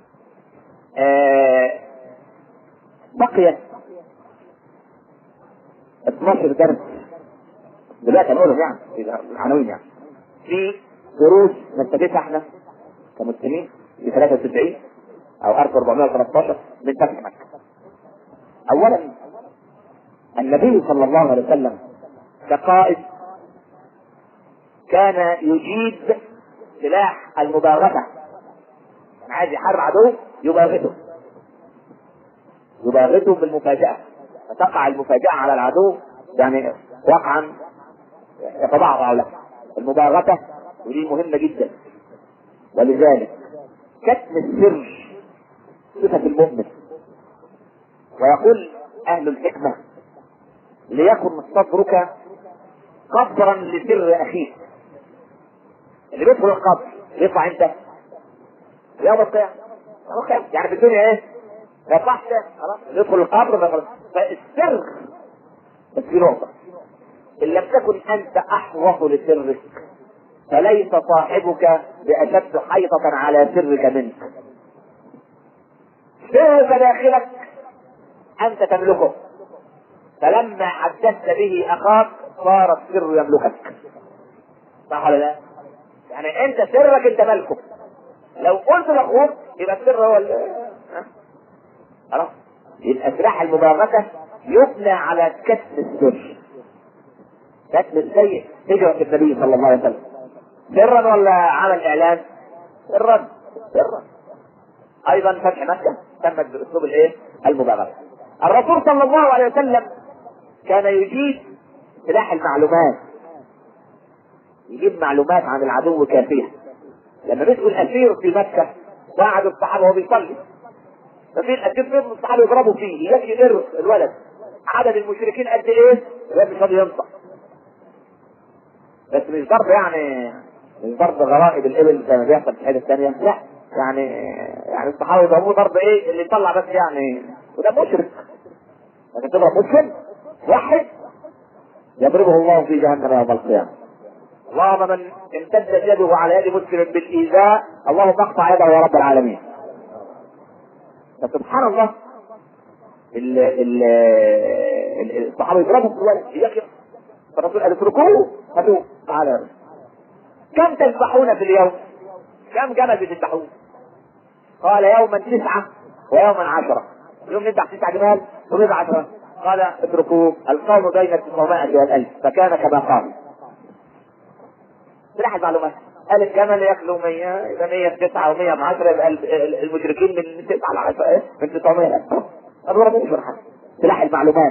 بقيت 12 درس دلوقتي هنقولهم يعني في العناوين يعني في دروس نستفيدها احنا كمسلمين في 93 او 1413 من فتح مكة. اولا النبي صلى الله عليه وسلم كقائد كان يجيد سلاح المباغتة. كان عايز يحارب عدو يباغته بالمفاجأة فتقع المفاجأة على العدو يعني وقعا يتضعضع له. المباغتة ودي مهمة جدا ولذلك كتم السر صفة المؤمن. ويقول أهل الحكمة: ليكن صبرك قبرا لسر أخيك. اللي بيدخل القبر يطلع انت يوم القيامة. يعني في الدنيا ايه؟ ما يطلعش خلاص، يدخل القبر ما يطلعش. فالسر بس في نقطة: إن لم تكن أنت أحوط لسرك فليس صاحبك بأشد حيطة على سرك منك. سرك داخلك أنت تملكه، فلما حدثت به أخاك صار السر يملكك. صح ولا لا؟ يعني أنت سرك أنت ملكه، لو قلت لأخوك يبقى السر هو خلاص. يبقى سلاح المباغتة يبنى على كتم السر. كتم السيء هجرة النبي صلى الله عليه وسلم سرا ولا عمل إعلان؟ سرا. أيضا فتح مكة تمت بأسلوب الإيه؟ المباغتة. الرسول صلى الله عليه وسلم كان يجيب سلاح المعلومات، يجيب معلومات عن العدو كافية. لما مسكوا الأسير في مكة وقعدوا الصحابة وهو بيصلي، ففي الأسير فضلوا الصحابة يضربوا فيه يجي قرص الولد، عدد المشركين قد إيه؟ الولد مش راضي ينطق. بس مش ضرب يعني مش ضرب غرائب الإبل زي ما بيحصل في الحاجة الثانية، لا يعني الصحابة يضربوه ضرب إيه اللي يطلع بس يعني، وده مشرك. لكن تضرب مسلم واحد يضربه الله في جهنم يوم القيامة. اللهم من امتدت يده على يد مسلم بالإيذاء اللهم اقطع يده يا رب العالمين. فسبحان الله الصحابة يضربوا في الولد يكفر. فالرسول قال اتركوه هاتوه تعالى يا رب. كم تذبحون في اليوم؟ كم جمل بتذبحون؟ قال يوما 9 ويوما 10. يوم نذبح 9 جمال ويوم 10. قال اتركوه القوم بين 900 و1000 فكان كما قال. سلاح المعلومات. قال الجمل ياكلوا 100 يبقى 100 في 9 و100 في 10 يبقى المشركين من 9 ل 10 ايه؟ من 900. اضربوا مش فرحان. سلاح المعلومات.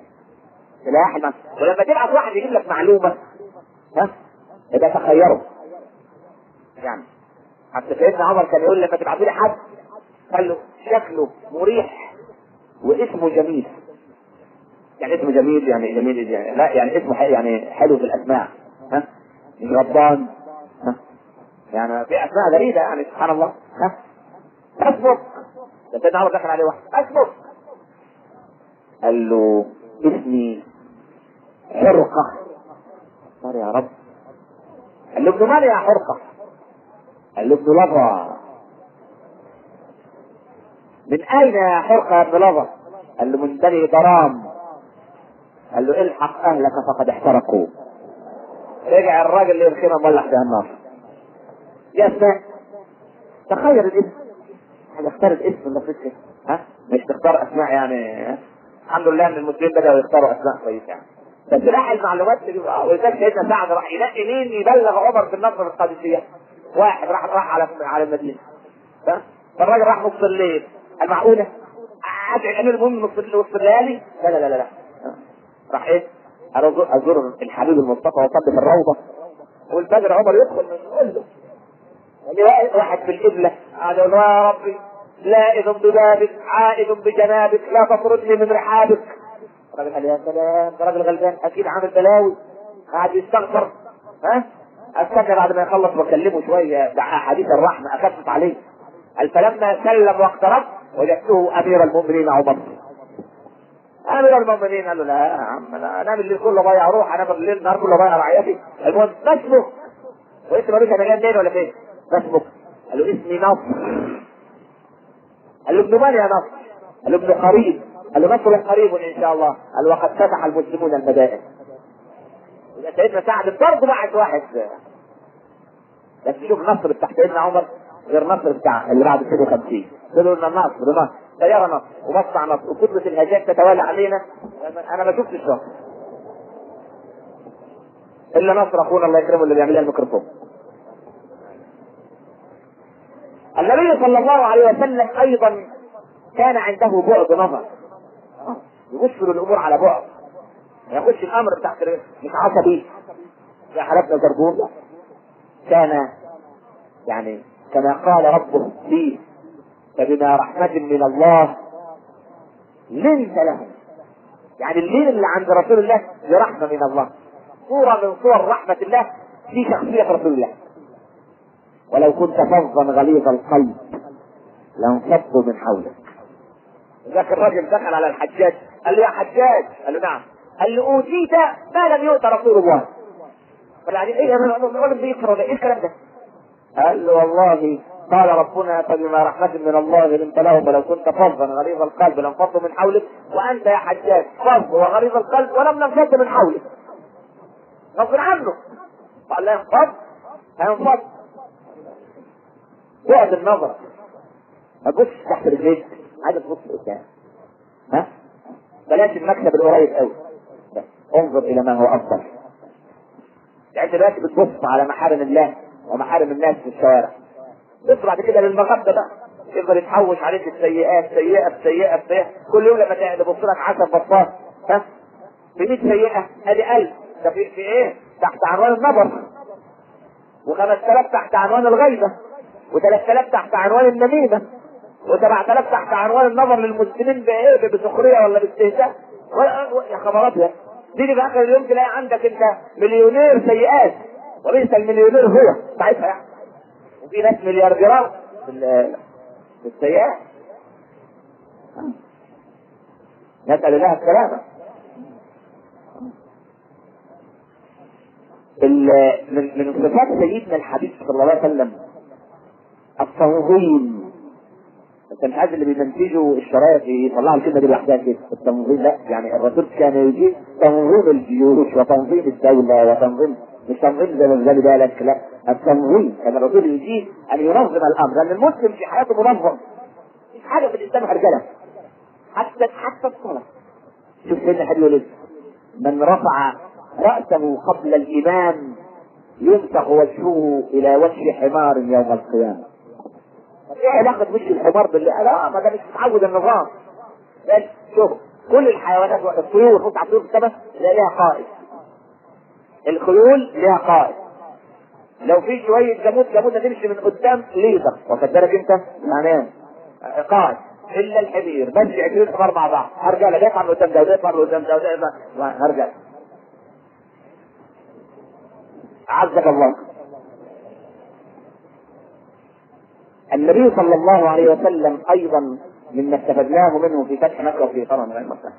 ولما تبعت واحد يجيب لك معلومة يبقى تخيره. يعني حتى سيدنا عمر كان يقول لما تبعتوا لي حد قال له شكله مريح واسمه جميل. يعني اسمه جميل يعني جميل يعني لا يعني اسمه يعني حلو في الاسماء. مش غضبان. يعني في اسماء غريبة يعني سبحان الله. اسمك سيدنا عمر دخل عليه واحد اسمك قال له اسمي حرقة. قال يا رب. قال له ابن مالي يا حرقة؟ قال له ابن لظى. من اين يا حرقة يا ابن لظى؟ قال له من بني ضرام. قال له الحق اهلك فقد احترقوا. رجع الراجل اللي يرخينا مولع فيها النار. يا اسماء تخير الاسم. هتختار الاسم بسيط كده مش تختار اسماء يعني الحمد لله ان المسلمين بدأوا يختاروا اسماء كويسة يعني. بس سلاح المعلومات ولذلك سيدنا سعد راح ينقي مين يبلغ عمر بالنصر القادسية. واحد راح على المدينة فالراجل راح نص الليل. المعقولة ادعي الامير المؤمنين نص الليالي؟ لا راح ايه ازور الحبيب المصطفى وصلي في الروضة والفجر عمر يدخل يقول له يعني واحد في القبلة قال له يا ربي لائذ ببابك عائد بجنابك لا تطردني من رحابك. الراجل قال يا سلام ده راجل غلبان اكيد عامل بلاوي قاعد يستغفر. استنى بعد ما يخلص واكلمه شويه ده حديث الرحمه اخفف عليه. قال فلما سلم واقترب وجدته امير المؤمنين عمر. امير المؤمنين قال له لا يا عم انا انام الليل كله ضايع روح انام الليل النهار كله ضايع رعيتي. المهم اسمك وانت مالوش انا جاي منين ولا فين؟ اسمك؟ قال له اسمي نصر. قال له ابن من يا نصر؟ قال له ابن قريب. قال له نصر قريب ان شاء الله. قال له وقد فتح المسلمون المدائن. يبقى سيدنا سعد برضه بعت واحد بس شوف نصر بتاع سيدنا عمر غير نصر بتاع اللي بعد 52. قالوا لنا نصر سيارة نصر ومصنع نصر وكتلة الهجات تتوالى علينا. انا ما شفتش نصر الا نصر اخونا الله يكرمه اللي بيعمل لنا الميكروفون. النبي صلى الله عليه وسلم ايضا كان عنده بعد نظر يبصر الامور على بعد يخش الامر بتاع مش عصبي يا حالتنا زربون. كان يعني كما قال ربه فيه: فبما رحمة من الله لنت لهم. يعني اللين اللي عند رسول الله برحمة من الله، صورة من صور رحمة الله في شخصية رسول الله. ولو كنت فظا غليظ القلب لانفضوا من حولك. ذاك الرجل دخل على الحجاج قال له: يا حجاج. قال له: نعم. قال له: اوتيت ما لم يؤت رسول الله. قال: يعني ايه الراجل بيكره ولا ايه الكلام ده؟ قال له: والله قال ربنا: فبما رحمة من الله لنت لهم ولو كنت فظا غليظ القلب لانفضوا من حولك، وانت يا حجاج فظ وغليظ القلب ولم ننفض من حولك. غصب عنه. قال: لا ينفض، هينفض. بعد النظر، ما تبصش تحت رجليك، عايز تبص قدام. ها؟ بلاش المكتب القريب قوي، انظر الى ما هو افضل. يعني دلوقتي بتبص على محارم الله ومحارم الناس في الشوارع، بص بعد كده للمغبة بقى، يفضل يتحوش عليك السيئات، سيئة بسيئة بسيئة. كل يوم لما تبص لك 10 بصات، ها؟ في 100 سيئة ادي 1000. ده في ايه؟ تحت عنوان النظر، و5000 تحت عنوان الغيبة، و3000 تحت عنوان النميمة، و7000 تحت عنوان النظر للمسلمين بايه؟ بسخرية ولا باستهزاء. يا خبر ابيض، تيجي في اخر اليوم تلاقي عندك انت مليونير سيئات، وليس المليونير هو ساعتها يعني. وفي ناس مليارديرات في السيئات. نسأل الله السلامة. من صفات سيدنا الحبيب صلى الله عليه وسلم التنظيم. انت مش عايز اللي بينتجوا الشرايط يطلعوا الكلمه دي لوحدها كده، التنظيم لا، يعني الرسول كان يجيب تنظيم الجيوش وتنظيم الدوله وتنظيم، مش تنظيم زي ما زي بالك، لا، التنظيم. كان الرسول يجيب ان ينظم الامر، لان المسلم في حياته منظم، مش حاجه في الاسلام هرجله، حتى الصلاه. شوف سيدنا الحبيب يقول: من رفع راسه قبل الامام يمسخ وجهه الى وجه حمار يوم القيامه. ايه علاقة وش الحمار بالله؟ لا، ما ده مش متعود النظام. شوف كل الحيوانات، الطيور، خد على الطيور في السماء لها قائد. الخيول لها قائد. لو في شوية جاموسة تمشي من قدام ليدر، واخد بالك انت؟ يعني قائد. الا الحمير ماشي 20 حمار مع بعض، هرجع ده يطلع من قدام ده وده يطلع من قدام ده وده يطلع، هرجع. عزك الله. النبي صلى الله عليه وسلم ايضا مما استفدناه منه في فتح مكة وفي طبعا غير مكة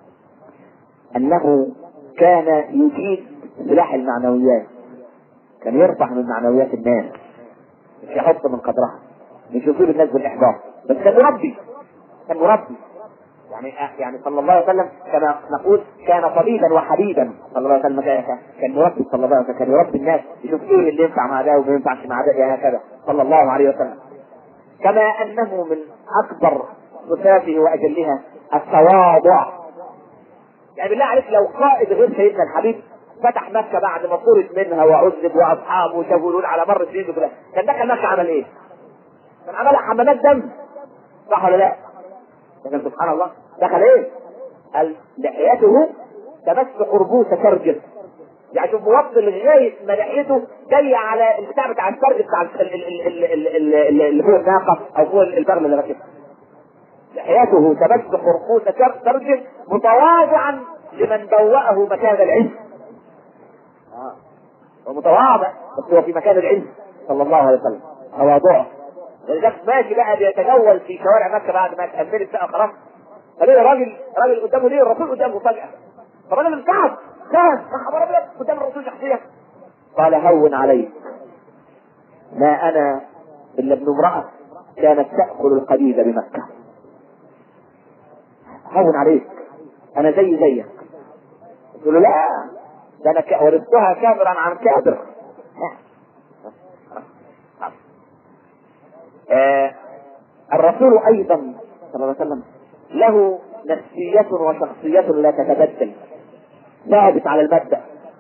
انه كان يجيد سلاح المعنويات، كان يرفع من معنويات الناس، مش يحط من قدرها، مش يصيب الناس بالاحباط، بس كان مربي، كان مربي. يعني صلى الله عليه وسلم كما نقول كان طبيبا وحبيبا. صلى الله عليه وسلم كان مربي، صلى الله عليه وسلم كان يربي الناس، يشوف ايه اللي ينفع مع ده وما ينفعش مع ده، هكذا صلى الله عليه وسلم. كما انه من اكبر صفاته واجلها التواضع. يعني بالله عليك لو قائد غير سيدنا الحبيب فتح مكة بعد ما طرد منها وعذب واصحابه وشافوا على مر السنين كلها، كان دخل مكة عمل ايه؟ كان عمل حمامات دم، صح ولا لا؟ لكن سبحان الله دخل ايه؟ قال لحيته تمس قربوس فرجه. يعني شوف موصل لغايه ما لحيته جايه على البتاع بتاع الفرج بتاع اللي فوق الناقه او فوق البغل اللي راكبها. لحيته تمس قربوس فرجه متواضعا لمن بوأه مكان العز. ومتواضع بس هو في مكان العز صلى الله عليه وسلم، تواضعه. لذلك ماشي بقى بيتجول في شوارع مكه بعد ما تأملت بقى خلاص، فليه راجل قدامه، ليه الرسول قدامه فجأة؟ طب انا من تعب كان خبر ابيض قدام الرسول شخصيا. قال: هون عليك، ما انا الا ابن امرأة كانت تأكل القديد بمكة. هون عليك، انا زيك. قلت له: لا، ده انا ورثتها كابرا عن كابر. الرسول ايضا صلى الله عليه وسلم له نفسية وشخصية لا تتبدل، ثابت على المبدأ،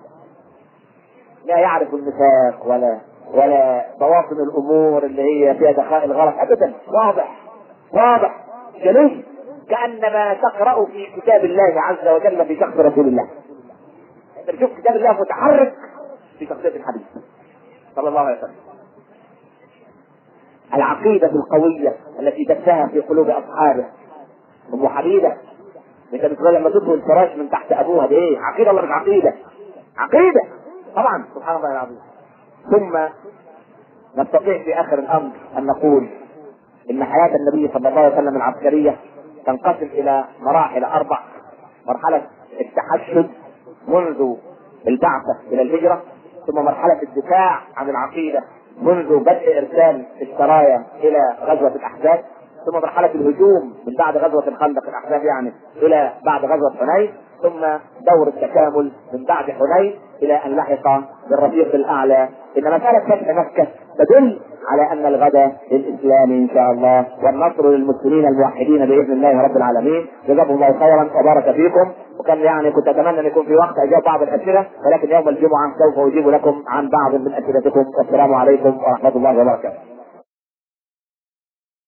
لا يعرف النفاق ولا بواطن الامور اللي هي فيها دخائل غلط ابدا، واضح جليل، كأنما تقرأ في كتاب الله عز وجل في شخص رسول الله. انت بتشوف كتاب الله متحرك في شخصية الحبيب صلى الله عليه وسلم. العقيدة القوية التي دسها في قلوب اصحابه. ام حبيبة انت بتقول لما تدخل الفراش من تحت ابوها ده ايه؟ عقيدة ولا مش عقيدة؟ عقيدة طبعا، سبحان الله العظيم. ثم نستطيع في اخر الامر ان نقول ان حياة النبي صلى الله عليه وسلم العسكرية تنقسم الى مراحل 4. مرحلة التحشد منذ البعثة الى الهجرة، ثم مرحلة الدفاع عن العقيدة منذ بدء ارسال السرايا الى غزوة الاحزاب، ثم مرحلة الهجوم من بعد غزوة الخندق الاحزاب يعني الى بعد غزوة حنين، ثم دور التكامل من بعد حنين الى ان لحق بالرفيق الاعلى. ان مسألة فتح مكة تدل على ان الغد للاسلام ان شاء الله، والنصر للمسلمين الموحدين باذن الله رب العالمين. جزاكم الله خيرا وبارك فيكم. وكان يعني كنت اتمنى ان يكون في وقت اجاب بعض الاسئله، ولكن يوم الجمعه سوف اجيب لكم عن بعض من اسئلتكم. والسلام عليكم ورحمه الله وبركاته.